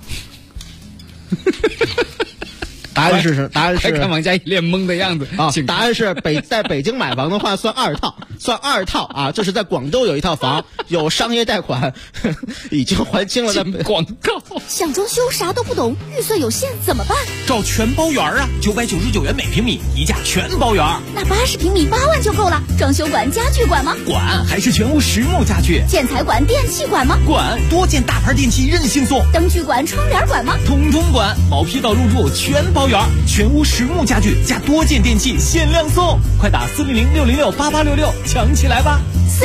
[SPEAKER 12] 答案是
[SPEAKER 4] 看王佳一脸懵的样子
[SPEAKER 12] 啊！答案是在北京买房的话算2套啊！这是在广州有一套房，有商业贷款，已经还清了的
[SPEAKER 4] 广告。
[SPEAKER 8] 想装修啥都不懂，预算有限怎么办？
[SPEAKER 1] 找全包园啊，999元每平米，一价全包园。
[SPEAKER 8] 那80平米8万就够了。装修管、家具管吗？
[SPEAKER 1] 管，还是全屋实木家具。
[SPEAKER 8] 建材管、电器管吗？
[SPEAKER 1] 管，多件大牌电器任性送。
[SPEAKER 8] 灯具管、窗帘管吗？
[SPEAKER 1] 统统管，毛坯到入住全包园，全屋实木家具加多件电器限量送。快打400-606-8866抢起来吧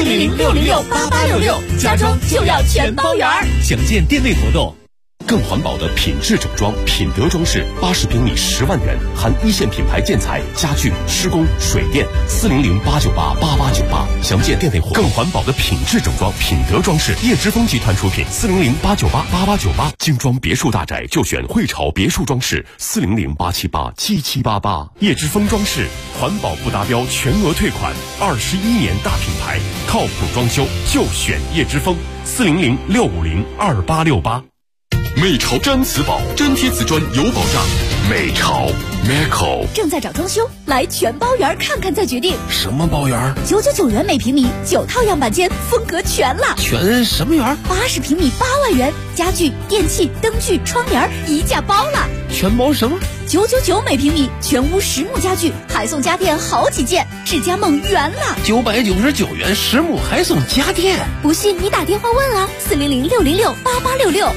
[SPEAKER 8] ！400-606-8866，家装就要全包园。
[SPEAKER 1] 详见店内活动。
[SPEAKER 7] 更环保的品质整装，品德装饰，80平米10万元，含1线品牌建材、家具、施工、水电。400-898-8898，详见店内活动。更环保的品质整装，品德装饰，叶之峰集团出品。400-898-8898，精装别墅大宅就选汇潮别墅装饰。400-878-7788，叶之峰装饰，环保不达标全额退款，21年大品牌，靠谱装修就选叶之峰。400-650-2868。美潮毡瓷宝，粘贴瓷砖有保障。美潮 Meco
[SPEAKER 8] 正在找装修，来全包园看看再决定。
[SPEAKER 3] 什么包园
[SPEAKER 8] ？999元每平米，9套样板间，风格全了。
[SPEAKER 3] 全什么园
[SPEAKER 8] ？80平米8万元，家具、电器、灯具、窗帘一价包了。
[SPEAKER 3] 全包什么
[SPEAKER 8] ？999每平米，全屋实木家具，还送家电好几件，智家梦圆了。
[SPEAKER 3] 999元实木还送家电，
[SPEAKER 8] 不信你打电话问啊，400-606-8866。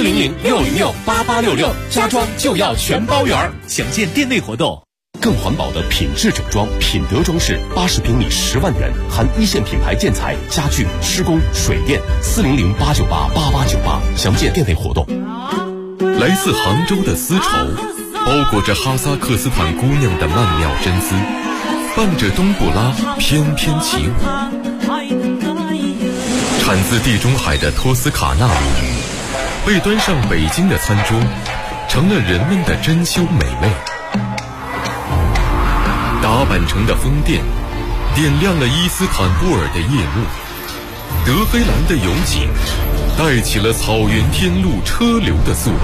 [SPEAKER 1] 400-606-8866，家装就要全包圆，详见店内活动。
[SPEAKER 7] 更环保的品质整装，品德装饰，80平米10万元，含1线品牌建材、家具、施工、水电。400-898-8898，详见店内活动。
[SPEAKER 14] 来自杭州的丝绸，包裹着哈萨克斯坦姑娘的曼妙真姿，伴着冬不拉翩翩起舞。产自地中海的托斯卡纳被端上北京的餐桌，成了人们的珍馐美味。达坂城的风电点亮了伊斯坦布尔的夜幕，德黑兰的油井带起了草原天路车流的速度。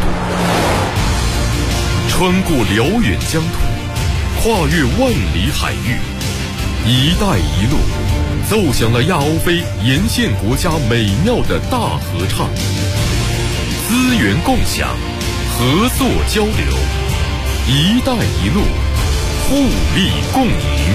[SPEAKER 14] 穿过辽远疆土，跨越万里海域，一带一路奏响了亚欧非沿线国家美妙的大合唱。资源共享，合作交流，一带一路，互利共赢。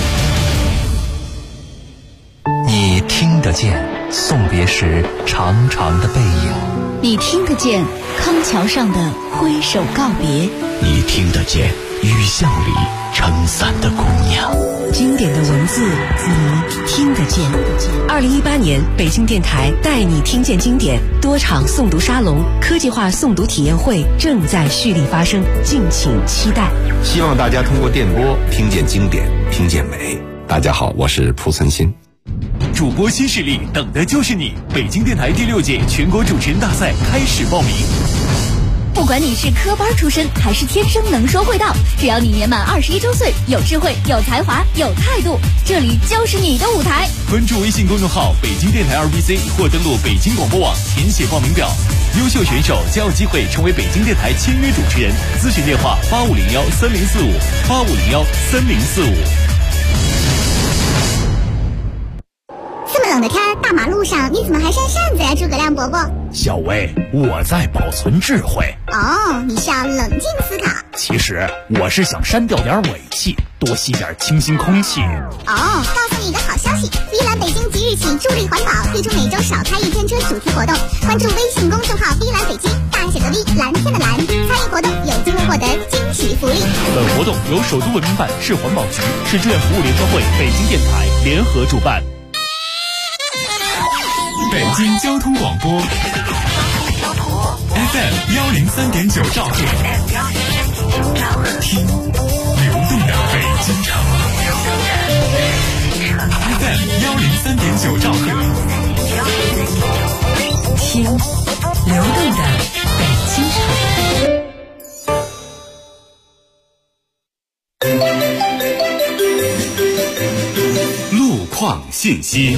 [SPEAKER 15] 你听得见送别时长长的背影，
[SPEAKER 8] 你听得见康桥上的挥手告别，
[SPEAKER 6] 你听得见雨巷里撑伞的姑娘。
[SPEAKER 16] 经典的文字，你听得见。2018年北京电台带你听见经典多场诵读沙龙、科技化诵读体验会正在蓄力发生，敬请期待。
[SPEAKER 17] 希望大家通过电波听见经典，听见美。大家好，我是蒲存昕。
[SPEAKER 1] 主播新势力，等的就是你！北京电台第6届全国主持人大赛开始报名。
[SPEAKER 8] 不管你是科班出身还是天生能说会道，只要你年满21周岁，有智慧、有才华、有态度，这里就是你的舞台。
[SPEAKER 1] 关注微信公众号北京电台2BC 或登录北京广播网填写报名表，优秀选手将有机会成为北京电台签约主持人。咨询电话8501-3045，8501-3045。
[SPEAKER 18] 这么冷的天，大马路上你怎么还扇扇子呀，诸葛亮伯伯？
[SPEAKER 6] 小薇，我在保存智慧。
[SPEAKER 18] 哦，你是要冷静思考。
[SPEAKER 6] 其实我是想删掉点尾气， 多吸点清新空气。
[SPEAKER 18] 告诉你一个好消息，V蓝北京即日起助力环保，推出每周少开一天车主题活动。关注微信公众号 V蓝北京，大写的 V， 蓝天的蓝，参与活动有机会获得惊喜福利。
[SPEAKER 6] 本活动由首都文明办、市环保局、市志愿服务联合会、北京电台联合主办。
[SPEAKER 1] 北京交通广播 FM 103.9兆赫，听流动的北京城。FM 103.9兆赫，
[SPEAKER 16] 听流动的北京
[SPEAKER 1] 城。路况信息。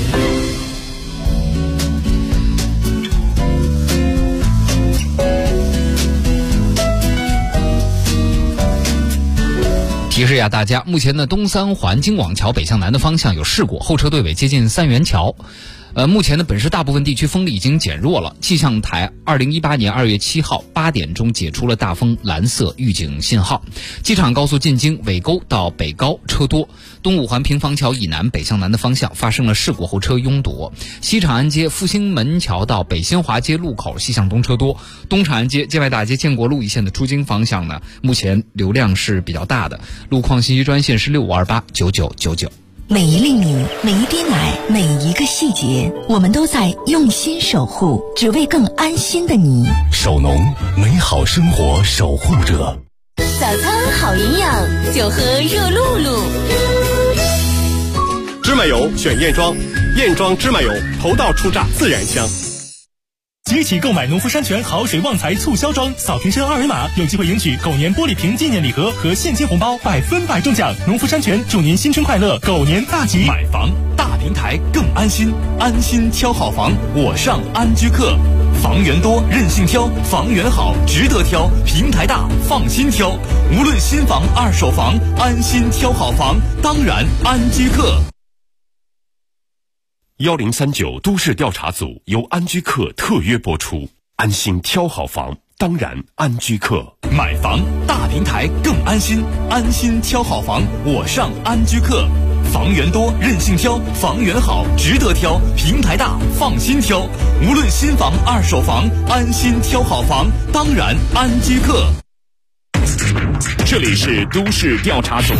[SPEAKER 4] 提示一下大家，目前呢，东三环京广桥北向南的方向有事故，后车队尾接近三元桥。目前呢，本市大部分地区风力已经减弱了。气象台2018年2月7号8点钟解除了大风蓝色预警信号。机场高速进京尾沟到北高车多，东五环平房桥以南北向南的方向发生了事故后车拥堵。西长安街复兴门桥到北新华街路口西向东车多，东长安街建外大街建国路一线的出京方向呢，目前流量是比较大的。路况信息专线是65289999。
[SPEAKER 16] 每一粒米，每一滴奶，每一个细节，我们都在用心守护，只为更安心的你。
[SPEAKER 6] 守农，美好生活守护者。
[SPEAKER 16] 早餐好营养，就喝热露露。
[SPEAKER 19] 芝麻油选燕庄，燕庄芝麻油头道出榨自然香。
[SPEAKER 6] 即起购买农夫山泉好水旺财促销装，扫瓶身2维码，有机会赢取狗年玻璃瓶纪念礼盒和现金红包，100%中奖。农夫山泉祝您新春快乐，狗年大吉！
[SPEAKER 1] 买房大平台更安心，安心挑好房，我上安居客。房源多，任性挑，房源好，值得挑，平台大，放心挑。无论新房二手房，安心挑好房，当然安居客。
[SPEAKER 7] 1039都市调查组由安居客特约播出，安心挑好房，当然安居客。
[SPEAKER 1] 买房大平台更安心，安心挑好房，我上安居客。房源多，任性挑，房源好，值得挑，平台大，放心挑。无论新房二手房，安心挑好房，当然安居客。
[SPEAKER 6] 这里是都市调查组。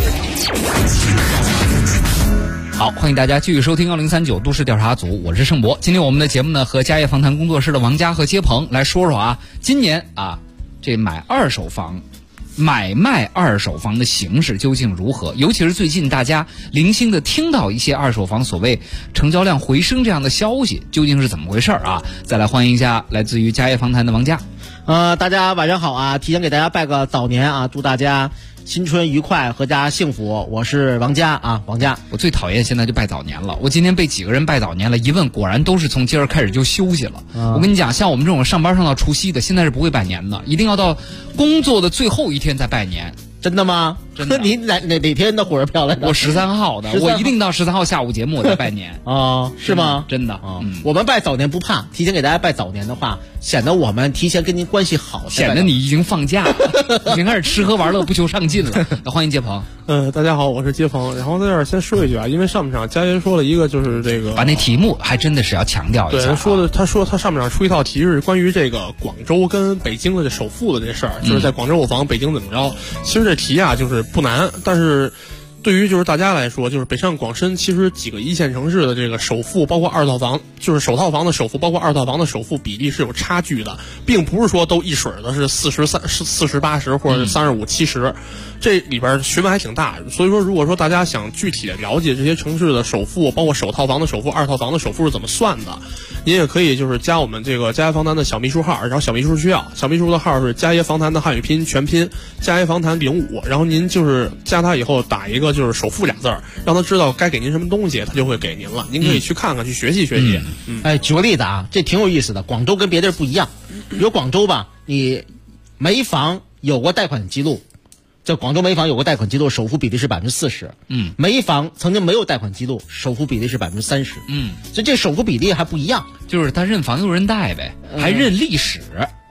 [SPEAKER 4] 好，欢迎大家继续收听1039都市调查组，我是盛博。今天我们的节目呢，和家业房谈工作室的王佳和接鹏来说说啊，今年啊，这买二手房、买卖二手房的形势究竟如何？尤其是最近大家零星的听到一些二手房所谓成交量回升这样的消息，究竟是怎么回事啊？再来欢迎一下来自于家业房谈的王佳。
[SPEAKER 12] 大家晚上好啊！提前给大家拜个早年啊，祝大家新春愉快，阖家幸福。我是王佳啊，王佳。
[SPEAKER 4] 我最讨厌现在就拜早年了。我今天被几个人拜早年了，一问果然都是从今儿开始就休息了。我跟你讲，像我们这种上班上到除夕的，现在是不会拜年的，一定要到工作的最后一天再拜年。
[SPEAKER 12] 真的吗？
[SPEAKER 4] 真的。
[SPEAKER 12] 你哪天的火车票来的？
[SPEAKER 4] 我13号的，我一定到13号下午节目我再拜年
[SPEAKER 12] 啊，是吗？
[SPEAKER 4] 真的啊。
[SPEAKER 12] 我们拜早年不怕，提前给大家拜早年的话，显得我们提前跟您关系好，
[SPEAKER 4] 显得你已经放假了，已经开始吃喝玩乐不求上进了。欢迎接鹏。
[SPEAKER 13] 大家好，我是接鹏。然后在这儿先说一句啊，因为上半场佳爷说了一个就是这个，
[SPEAKER 4] 把那题目还真的是要强调一下。
[SPEAKER 13] 对，他说他上半场出一套题是关于这个广州跟北京的这首付的这事儿，就是在广州有房，北京怎么着。其实这题啊就是不难，但是对于就是大家来说，就是北上广深其实几个一线城市的这个首付，包括二套房，就是首套房的首付，包括二套房的首付比例是有差距的，并不是说都一水的是40-80或者35-70，这里边学问还挺大。所以说，如果说大家想具体的了解这些城市的首付，包括首套房的首付、二套房的首付是怎么算的，您也可以就是加我们这个佳业房谈的小秘书号，然后小秘书需要小秘书的号是佳业房谈的汉语拼全拼佳业房谈05，然后您就是加他以后打一个就是首付2字，让他知道该给您什么东西，他就会给您了。您可以去看看，去学习学习。
[SPEAKER 12] 举个例子啊，这挺有意思的。广州跟别地儿不一样，比如广州吧，你没房有过贷款记录，这广州没房有过贷款记录，首付比例是40%。没房曾经没有贷款记录，首付比例是30%。所以这首付比例还不一样，
[SPEAKER 4] 就是他认房又认贷呗，还认历史。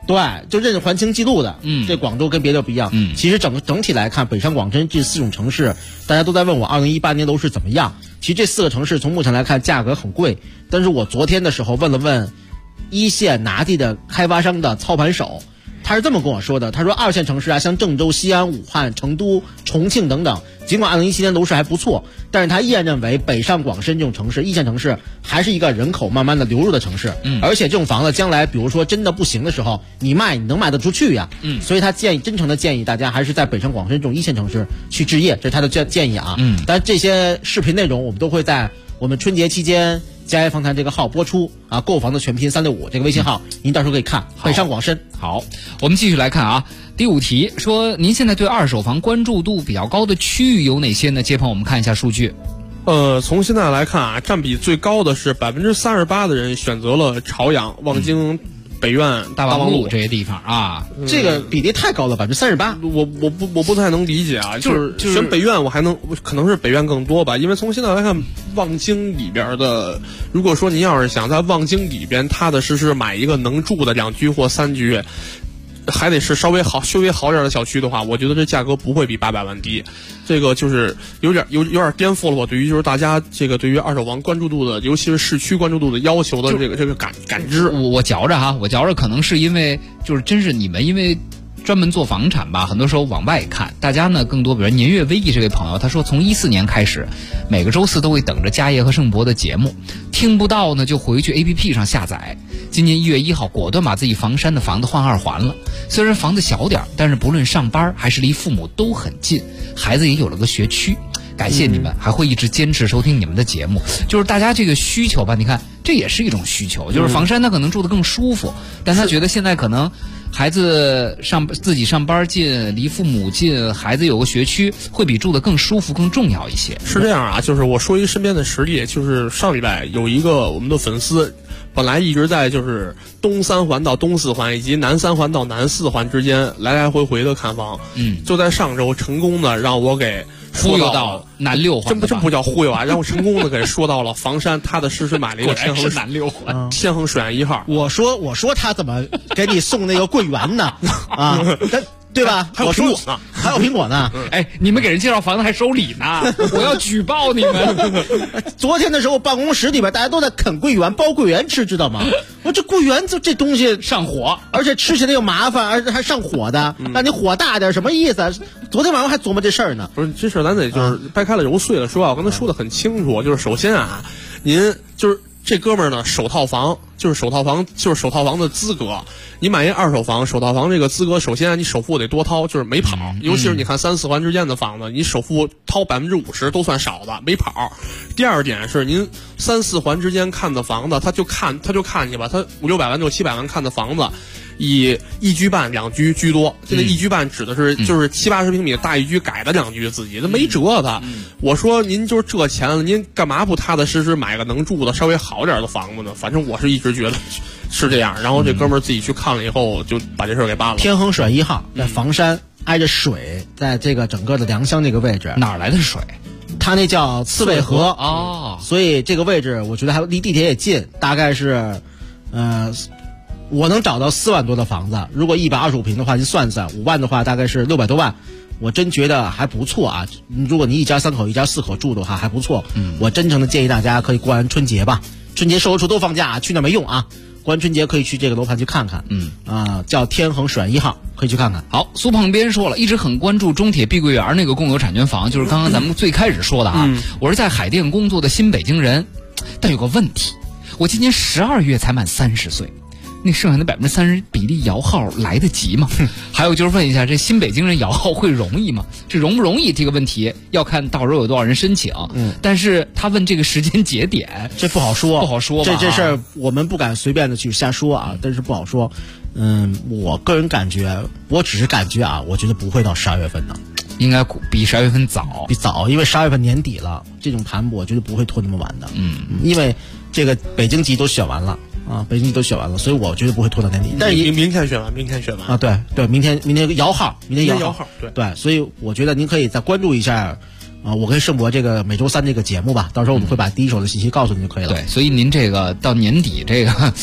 [SPEAKER 12] 对，就认环情记录的。这广州跟别的不一样。其实整体来看，北上广深这4种城市，大家都在问我2018年楼市怎么样。其实这4个城市从目前来看价格很贵，但是我昨天的时候问了问一线拿地的开发商的操盘手，他是这么跟我说的，他说2线城市啊，像郑州、西安、武汉、成都、重庆等等，尽管2017年楼市还不错，但是他依然认为北上广深这种城市1线城市还是一个人口慢慢的流入的城市。而且这种房子将来比如说真的不行的时候，你能卖得出去呀。所以他真诚的建议大家还是在北上广深这种1线城市去置业，这是他的建议啊。但这些视频内容我们都会在我们春节期间家业房谈这个号播出啊，购房的全拼365这个微信号，您到时候可以看北上广深。
[SPEAKER 4] 好，我们继续来看啊，第5题说您现在对二手房关注度比较高的区域有哪些呢？接棒我们看一下数据。
[SPEAKER 13] 从现在来看啊，占比最高的是38%的人选择了朝阳、望京、北苑、
[SPEAKER 4] 大望路这些地方啊，
[SPEAKER 12] 这个比例太高了，38%。
[SPEAKER 13] 我不太能理解啊，就是选北苑，可能是北苑更多吧，因为从现在来看，望京里边的，如果说您要是想在望京里边踏踏实实买一个能住的2居或3居，还得是稍微好点的小区的话，我觉得这价格不会比800万低。这个就是有点颠覆了我对于就是大家这个对于二手房关注度的，尤其是市区关注度的要求的这个感知。
[SPEAKER 4] 我觉着可能是因为就是真是你们因为专门做房产吧，很多时候往外看，大家呢更多，比如年月微艺这位朋友，他说从14年开始，每个周4都会等着嘉业和盛博的节目，听不到呢就回去 APP 上下载。今年1月1号，果断把自己房山的房子换2环了。虽然房子小点，但是不论上班还是离父母都很近，孩子也有了个学区。感谢你们，还会一直坚持收听你们的节目。就是大家这个需求吧，你看这也是一种需求，就是房山他可能住得更舒服，但他觉得现在可能孩子自己上班近，离父母近，孩子有个学区，会比住得更舒服更重要一些。
[SPEAKER 13] 是这样啊，就是我说一身边的实例，就是上礼拜有一个我们的粉丝，本来一直在就是东3环到东4环以及南3环到南4环之间来来回回的看房，就在上周成功的让我给
[SPEAKER 4] 忽悠到南6环，
[SPEAKER 13] 真不叫忽悠啊，让我成功的给说到了房山，踏踏实实买了一个天恒
[SPEAKER 4] 南6环，
[SPEAKER 13] 天恒水岸1号。
[SPEAKER 12] 我说他怎么给你送那个桂圆呢？啊，对吧？
[SPEAKER 13] 还有苹果呢，
[SPEAKER 12] 还有苹果呢。
[SPEAKER 4] 哎，你们给人介绍房子还收礼呢，我要举报你们。
[SPEAKER 12] 昨天的时候，办公室里边大家都在啃桂圆，包桂圆吃，知道吗？我这桂圆这东西
[SPEAKER 4] 上火，
[SPEAKER 12] 而且吃起来又麻烦，而且还上火的。那你火大点什么意思？昨天晚上还琢磨这事儿呢。
[SPEAKER 13] 不是这事儿，咱得就是掰开了揉碎了说啊。我刚才说的很清楚，就是首先啊，您就是这哥们儿呢，首套房的资格。你买一二手房，首套房这个资格，首先你首付得多掏，就是没跑。尤其是你看3、4环之间的房子，你首付掏50%都算少的，没跑。第二点是您3、4环之间看的房子，他就看去吧，他5、600万、6、700万看的房子，以1居半2居居多。这个1居半指的是就是70、80平米的大1居改的2居自己，那没辙的。我说您就是这钱了，您干嘛不踏踏实实买个能住的稍微好点的房子呢？反正我是一直觉得是这样。然后这哥们儿自己去看了以后，就把这事儿给办了。
[SPEAKER 12] 天恒水1号在房山，挨着水，在这个整个的良乡这个位置。
[SPEAKER 4] 哪儿来的水？
[SPEAKER 12] 它那叫刺猬河
[SPEAKER 4] 哦，
[SPEAKER 12] 所以这个位置我觉得还离地铁也近，大概是，我能找到4万多的房子。如果125平的话，您算算，5万的话大概是600多万。我真觉得还不错啊！如果你1家3口、1家4口住的话，还不错。我真诚的建议大家可以过完春节吧，春节售楼处都放假，去那没用啊。过完春节可以去这个楼盘去看看，叫天恒水岸1号，可以去看看。
[SPEAKER 4] 好，苏胖边说了，一直很关注中铁碧桂园那个共有产权房，就是刚刚咱们最开始说的啊。我是在海淀工作的新北京人，但有个问题，我今年12月才满30岁。那剩下的30%比例摇号来得及吗？还有就是问一下，这新北京人摇号会容易吗？这容不容易这个问题要看到时候有多少人申请。但是他问这个时间节点，
[SPEAKER 12] 这不好说，
[SPEAKER 4] 吧。
[SPEAKER 12] 这事儿我们不敢随便的去瞎说啊，但是不好说。我个人感觉，我只是感觉啊，我觉得不会到12月份的，
[SPEAKER 4] 应该比12月份早，
[SPEAKER 12] 因为12月份年底了，这种盘我觉得不会拖那么晚的。因为这个北京籍都选完了。北京都选完了，所以我觉得不会拖到年底。但是
[SPEAKER 13] 明天选完啊，
[SPEAKER 12] 对，明天摇号，明天摇
[SPEAKER 13] 号，
[SPEAKER 12] 对，所以我觉得您可以再关注一下我跟盛博这个每周3这个节目吧，到时候我们会把第一手的信息告诉您就可以了。
[SPEAKER 4] 对，所以您这个到年底这个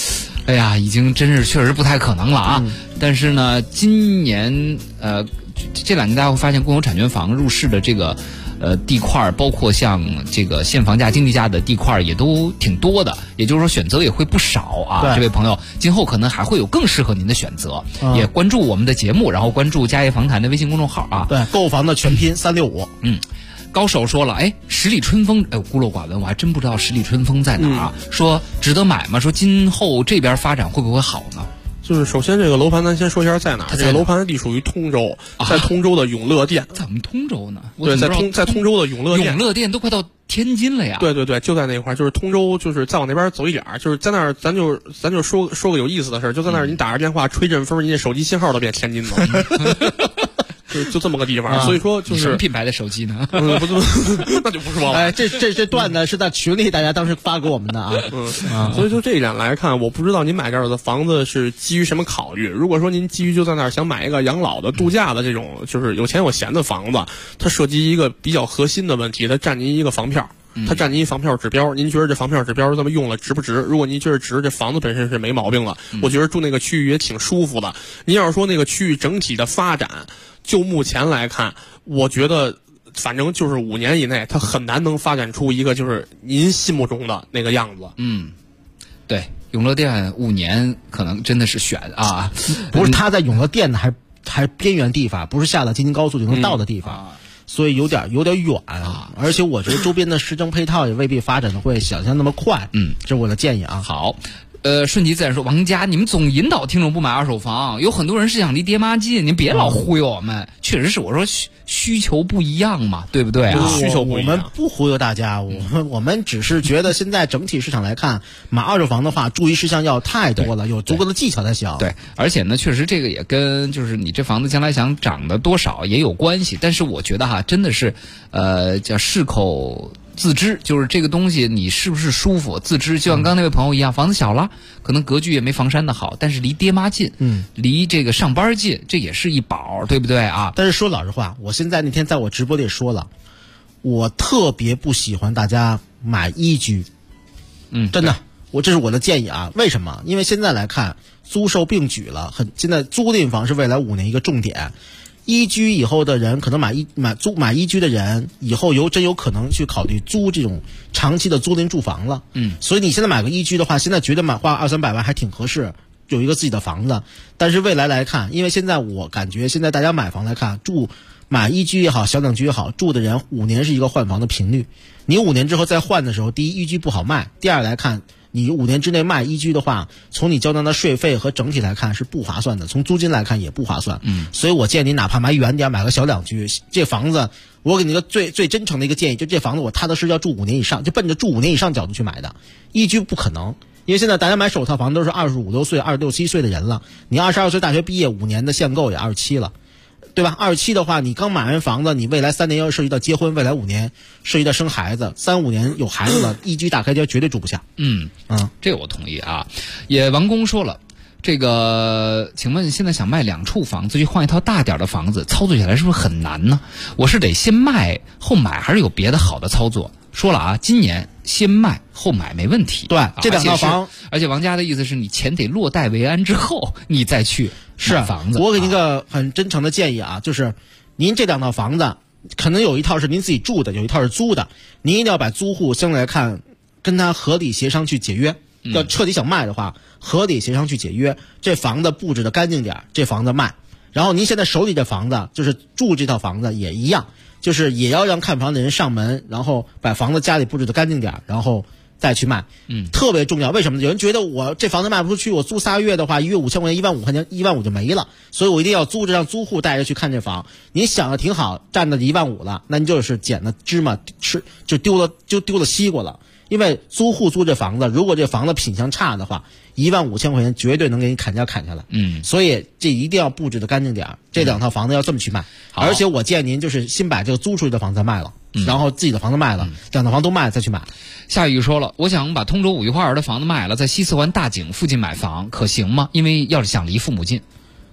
[SPEAKER 4] 哎呀，已经真是确实不太可能了啊！但是呢，今年这两年大家会发现，共有产权房入市的这个地块，包括像这个现房价、经济价的地块也都挺多的，也就是说选择也会不少啊。这位朋友，今后可能还会有更适合您的选择，也关注我们的节目，然后关注嘉业房坛的微信公众号啊。
[SPEAKER 12] 对，购房的全拼365。
[SPEAKER 4] 高手说了，十里春风，孤陋寡闻，我还真不知道十里春风在哪儿啊。说值得买吗？说今后这边发展会不会好呢？
[SPEAKER 13] 就是首先这个楼盘咱先说一下在哪儿。这个楼盘地属于通州，在通州的永乐店。
[SPEAKER 4] 怎么通州呢？
[SPEAKER 13] 对，在通州的永乐店。
[SPEAKER 4] 永乐店都快到天津了呀。
[SPEAKER 13] 对对对，就在那块儿，就是通州，就是再往那边走一点儿，就是在那儿，咱就说个有意思的事儿，就在那儿，你打着电话吹阵风，你这手机信号都变天津了。就这么个地方，所以说就是
[SPEAKER 4] 什么品牌的手机呢？
[SPEAKER 13] 不，那就不说了。
[SPEAKER 12] 这段呢是在群里大家当时发给我们的啊。
[SPEAKER 13] 所以就这一点来看，我不知道您买这儿的房子是基于什么考虑。如果说您基于就在那儿想买一个养老的度假的这种，就是有钱有闲的房子，它涉及一个比较核心的问题，它占您一个房票。它占您一房票指标，您觉得这房票指标这么用了值不值？如果您觉得值，这房子本身是没毛病了。我觉得住那个区域也挺舒服的。您要是说那个区域整体的发展，就目前来看，我觉得反正就是5年以内，它很难能发展出一个就是您心目中的那个样子。
[SPEAKER 4] 对，永乐店5年可能真的是选啊，
[SPEAKER 12] 不是他在永乐店的还边缘地方，不是下了京津高速就能到的地方。所以有点远啊，而且我觉得周边的市政配套也未必发展的会想象那么快。这是我的建议啊。
[SPEAKER 4] 好，顺其自然说，王佳，你们总引导听众不买二手房，有很多人是想离爹妈近，您别老忽悠我们。确实是，我说需求不一样嘛，对不对啊？
[SPEAKER 13] 需求不一样，
[SPEAKER 12] 我们不忽悠大家，我们只是觉得现在整体市场来看，买二手房的话，注意事项要太多了，有足够的技巧才行。
[SPEAKER 4] 对，而且呢，确实这个也跟就是你这房子将来想涨的多少也有关系。但是我觉得真的是，叫适口自知，就是这个东西你是不是舒服自知。就像刚刚那位朋友一样，房子小了，可能格局也没房山的好，但是离爹妈近，离这个上班近，这也是一宝，对不对啊？
[SPEAKER 12] 但是说老实话，我现在那天在我直播里说了，我特别不喜欢大家买一居，真的，这是我的建议啊。为什么？因为现在来看，租售并举了，现在租赁房是未来5年一个重点。一居以后的人可能买一居的人以后真有可能去考虑租这种长期的租赁住房了。所以你现在买个一居的话，现在觉得花200-300万还挺合适，有一个自己的房子。但是未来来看，因为现在我感觉现在大家买房来看，买一居也好，小两居也好，住的人5年是一个换房的频率。你5年之后再换的时候，第一，一居不好卖；第二来看，你5年之内卖一居的话，从你交纳的税费和整体来看是不划算的，从租金来看也不划算。所以我建议你哪怕买远点，买个小两居，这房子我给你一个最真诚的一个建议，就这房子我踏踏实实要住5年以上，就奔着住5年以上角度去买的。一居不可能，因为现在大家买首套房都是25、6岁、26、7岁的人了，你22岁大学毕业5年的限购也27了。对吧？27的话，你刚买完房子，你未来3年要涉及到结婚，未来5年涉及到生孩子，3、5年有孩子了，一居大开间绝对住不下。
[SPEAKER 4] 这个我同意啊。也王工说了，这个，请问现在想卖2处房子去换一套大点的房子，操作起来是不是很难呢？我是得先卖后买，还是有别的好的操作？说了啊，今年先卖后买没问题。
[SPEAKER 12] 对，这2套房，
[SPEAKER 4] 而且王家的意思是你钱得落袋为安之后，你再去买房子。
[SPEAKER 12] 我给您一个很真诚的建议啊，就是您这2套房子，可能有一套是您自己住的，有一套是租的，您一定要把租户相对来看，跟他合理协商去解约。要彻底想卖的话，合理协商去解约，这房子布置的干净点，这房子卖。然后您现在手里这房子，就是住这套房子也一样。就是也要让看房的人上门，然后把房子家里布置的干净点，然后再去卖。特别重要。为什么？有人觉得我这房子卖不出去，我租3个月的话，一月5000块钱，15000块钱，15000就没了，所以我一定要租着，让租户带着去看这房。你想的挺好，占到15000了，那你就是捡了芝麻吃，就丢了西瓜了。因为租户租这房子，如果这房子品相差的话，15000块钱绝对能给你砍价砍下来。所以这一定要布置的干净点，这2套房子要这么去卖。而且我建议您就是先把这个租出去的房子卖了，然后自己的房子卖了，2套房都卖了再去买。
[SPEAKER 4] 夏雨说了，我想把通州5育花园的房子卖了，在西四环大井附近买房，可行吗？因为要是想离父母近。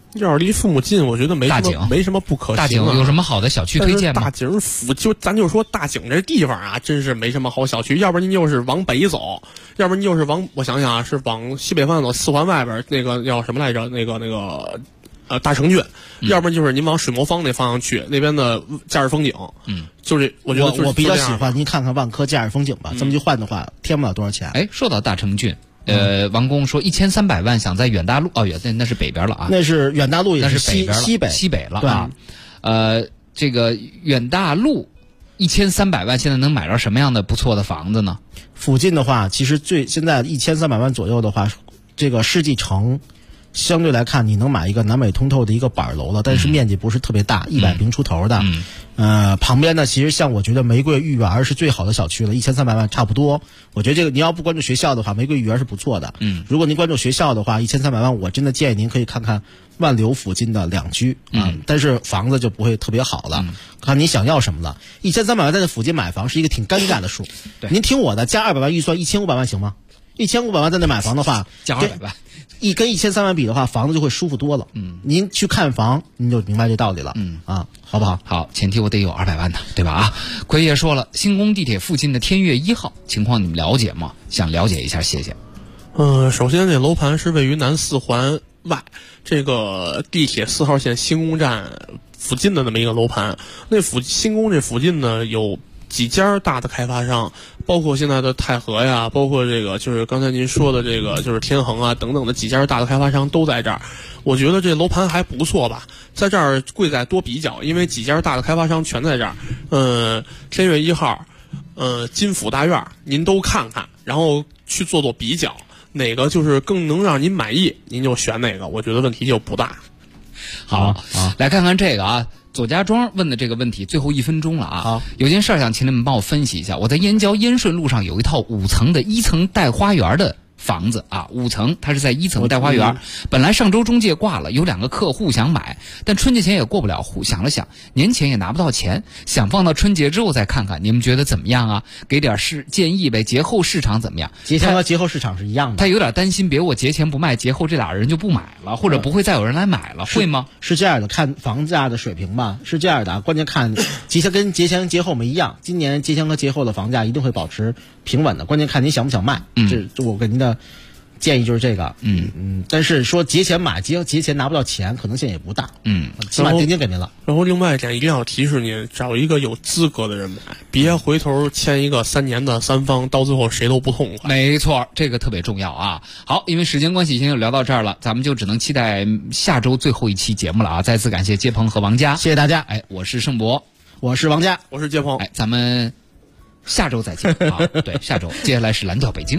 [SPEAKER 13] 要是离父母近，我觉得没什么不可行。
[SPEAKER 4] 大井有什么好的小区推荐吗？
[SPEAKER 13] 大井咱就说大井这地方啊，真是没什么好小区。要不然您就是往北走，要不然您就是我想想啊，是往西北方向走，4环外边那个叫什么来着？那个大成郡，要不然就是您往水磨坊那方向去，那边的假日风景。就是我觉得
[SPEAKER 12] 我比较喜欢您看看万科假日风景吧。这么去换的话，添不了多少钱。
[SPEAKER 4] 说到大成郡。王工说1300万想在远大路那是北边了啊，
[SPEAKER 12] 那是远大路也
[SPEAKER 4] 是
[SPEAKER 12] 北边了，
[SPEAKER 4] 西北了啊。这个远大路1300万现在能买着什么样的不错的房子呢？
[SPEAKER 12] 附近的话，其实现在1300万左右的话，这个世纪城相对来看，你能买一个南北通透的一个板楼了，但是面积不是特别大，100平出头的。旁边呢，其实像我觉得玫瑰御园是最好的小区了，1300万差不多。我觉得这个你要不关注学校的话，玫瑰御园是不错的。如果您关注学校的话，1300万，我真的建议您可以看看万流附近的2居啊，但是房子就不会特别好了，看你想要什么了。1300万在这附近买房是一个挺尴尬的数。您听我的，加200万预算，1500万行吗？1500万在那买房的话，
[SPEAKER 4] 加200万。
[SPEAKER 12] 跟1300万比的话，房子就会舒服多了。您去看房，您就明白这道理了。好不好？
[SPEAKER 4] 好，前提我得有200万呢，对吧？啊，奎爷说了，新宫地铁附近的天悦1号情况你们了解吗？想了解一下，谢谢。
[SPEAKER 13] 首先这楼盘是位于南4环外，这个地铁4号线新宫站附近的那么一个楼盘。新宫这附近呢有几家大的开发商，包括现在的泰禾呀，包括这个就是刚才您说的这个就是天恒啊等等的几家大的开发商都在这儿。我觉得这楼盘还不错吧，在这儿贵在多比较，因为几家大的开发商全在这儿。天悦1号，金府大院，您都看看，然后去做比较，哪个就是更能让您满意，您就选哪个，我觉得问题就不大。
[SPEAKER 4] 好，来看看这个啊。左家庄问的这个问题，最后1分钟了啊！有件事想请你们帮我分析一下。我在燕郊燕顺路上有一套5层的1层带花园的房子啊，5层，它是在1层带花园。本来上周中介挂了，有2个客户想买，但春节前也过不了户。想了想，年前也拿不到钱，想放到春节之后再看看。你们觉得怎么样啊？给点建议呗。节后市场怎么样？
[SPEAKER 12] 节前和节后市场是一样的。
[SPEAKER 4] 他有点担心，别我节前不卖，节后这俩人就不买了，或者不会再有人来买了，会吗？
[SPEAKER 12] 是这样的，看房价的水平吧。是这样的，关键看节前跟节前节后没一样。今年节前和节后的房价一定会保持平稳的，关键看你想不想卖。这我给您的建议就是这个。但是说节前买节前拿不到钱，可能性也不大。起码定金给您了。
[SPEAKER 13] 然后另外一点一定要提示您，找一个有资格的人买，别回头签一个3年的3方，到最后谁都不痛快。
[SPEAKER 4] 没错，这个特别重要啊。好，因为时间关系，已经就聊到这儿了，咱们就只能期待下周最后一期节目了啊！再次感谢接鹏和王佳，
[SPEAKER 12] 谢谢大家。
[SPEAKER 4] 我是盛博，
[SPEAKER 12] 我是王佳，
[SPEAKER 13] 我是接鹏。
[SPEAKER 4] 咱们下周再见啊！对，下周接下来是蓝调北京。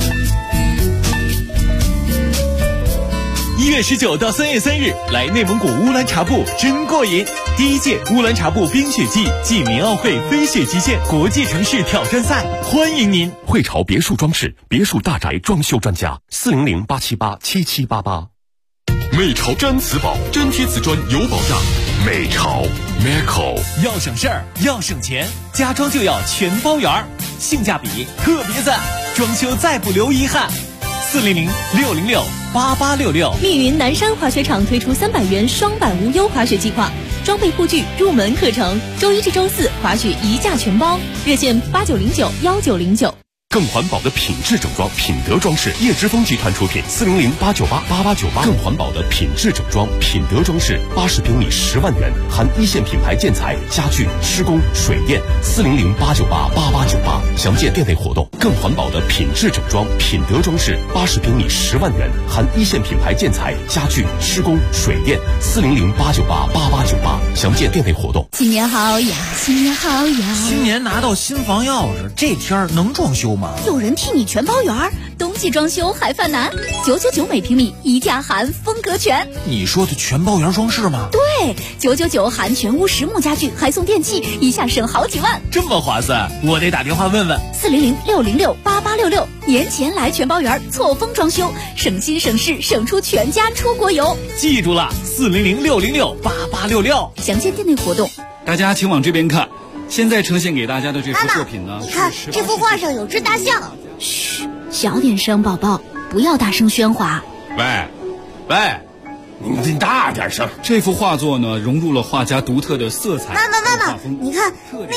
[SPEAKER 1] 1月19到3月3日，来内蒙古乌兰察布真过瘾！第1届乌兰察布冰雪季暨民奥会飞雪极限国际城市挑战赛，欢迎您！
[SPEAKER 7] 汇潮别墅装饰，别墅大宅装修专家，400-878-7788。美潮毡瓷宝，粘贴瓷砖有保障。美潮 Meco，
[SPEAKER 1] 要省事儿，要省钱，家装就要全包圆，性价比特别赞，装修再不留遗憾。400-606-8866。
[SPEAKER 20] 密云南山滑雪场推出300元双板无忧滑雪计划，装备护具、入门课程，周1至周4滑雪1价全包，热线8909-1909。
[SPEAKER 7] 更环保的品质整装，品德装饰，叶之峰集团出品，400-898-8898。更环保的品质整装，品德装饰，80平米10万元，含1线品牌建材、家具、施工、水电，400-898-8898。详见店内活动。更环保的品质整装，品德装饰，80平米10万元，含1线品牌建材、家具、施工、水电，400-898-8898。详见店内活动。
[SPEAKER 20] 新年好呀，新年好呀！
[SPEAKER 21] 新年拿到新房钥匙，这天儿能装修吗？
[SPEAKER 20] 有人替你全包圆儿，冬季装修还犯难，999每平米，1价含风格全。
[SPEAKER 21] 你说的全包圆装饰吗？
[SPEAKER 20] 对，999含全屋实木家具，还送电器，一下省好几万，
[SPEAKER 1] 这么划算，我得打电话问问。
[SPEAKER 20] 400-606-8866，年前来全包圆，错峰装修，省心省事，省出全家出国游。
[SPEAKER 1] 记住了，400-606-8866。
[SPEAKER 20] 详见店内活动。
[SPEAKER 22] 大家请往这边看。现在呈现给大家的这幅作品呢，
[SPEAKER 18] 你看这幅画上有只大象。
[SPEAKER 20] 嘘，小点声，宝宝，不要大声喧哗。
[SPEAKER 22] 喂，
[SPEAKER 9] 你大点声。
[SPEAKER 22] 这幅画作呢，融入了画家独特的色彩。
[SPEAKER 18] 妈妈，你看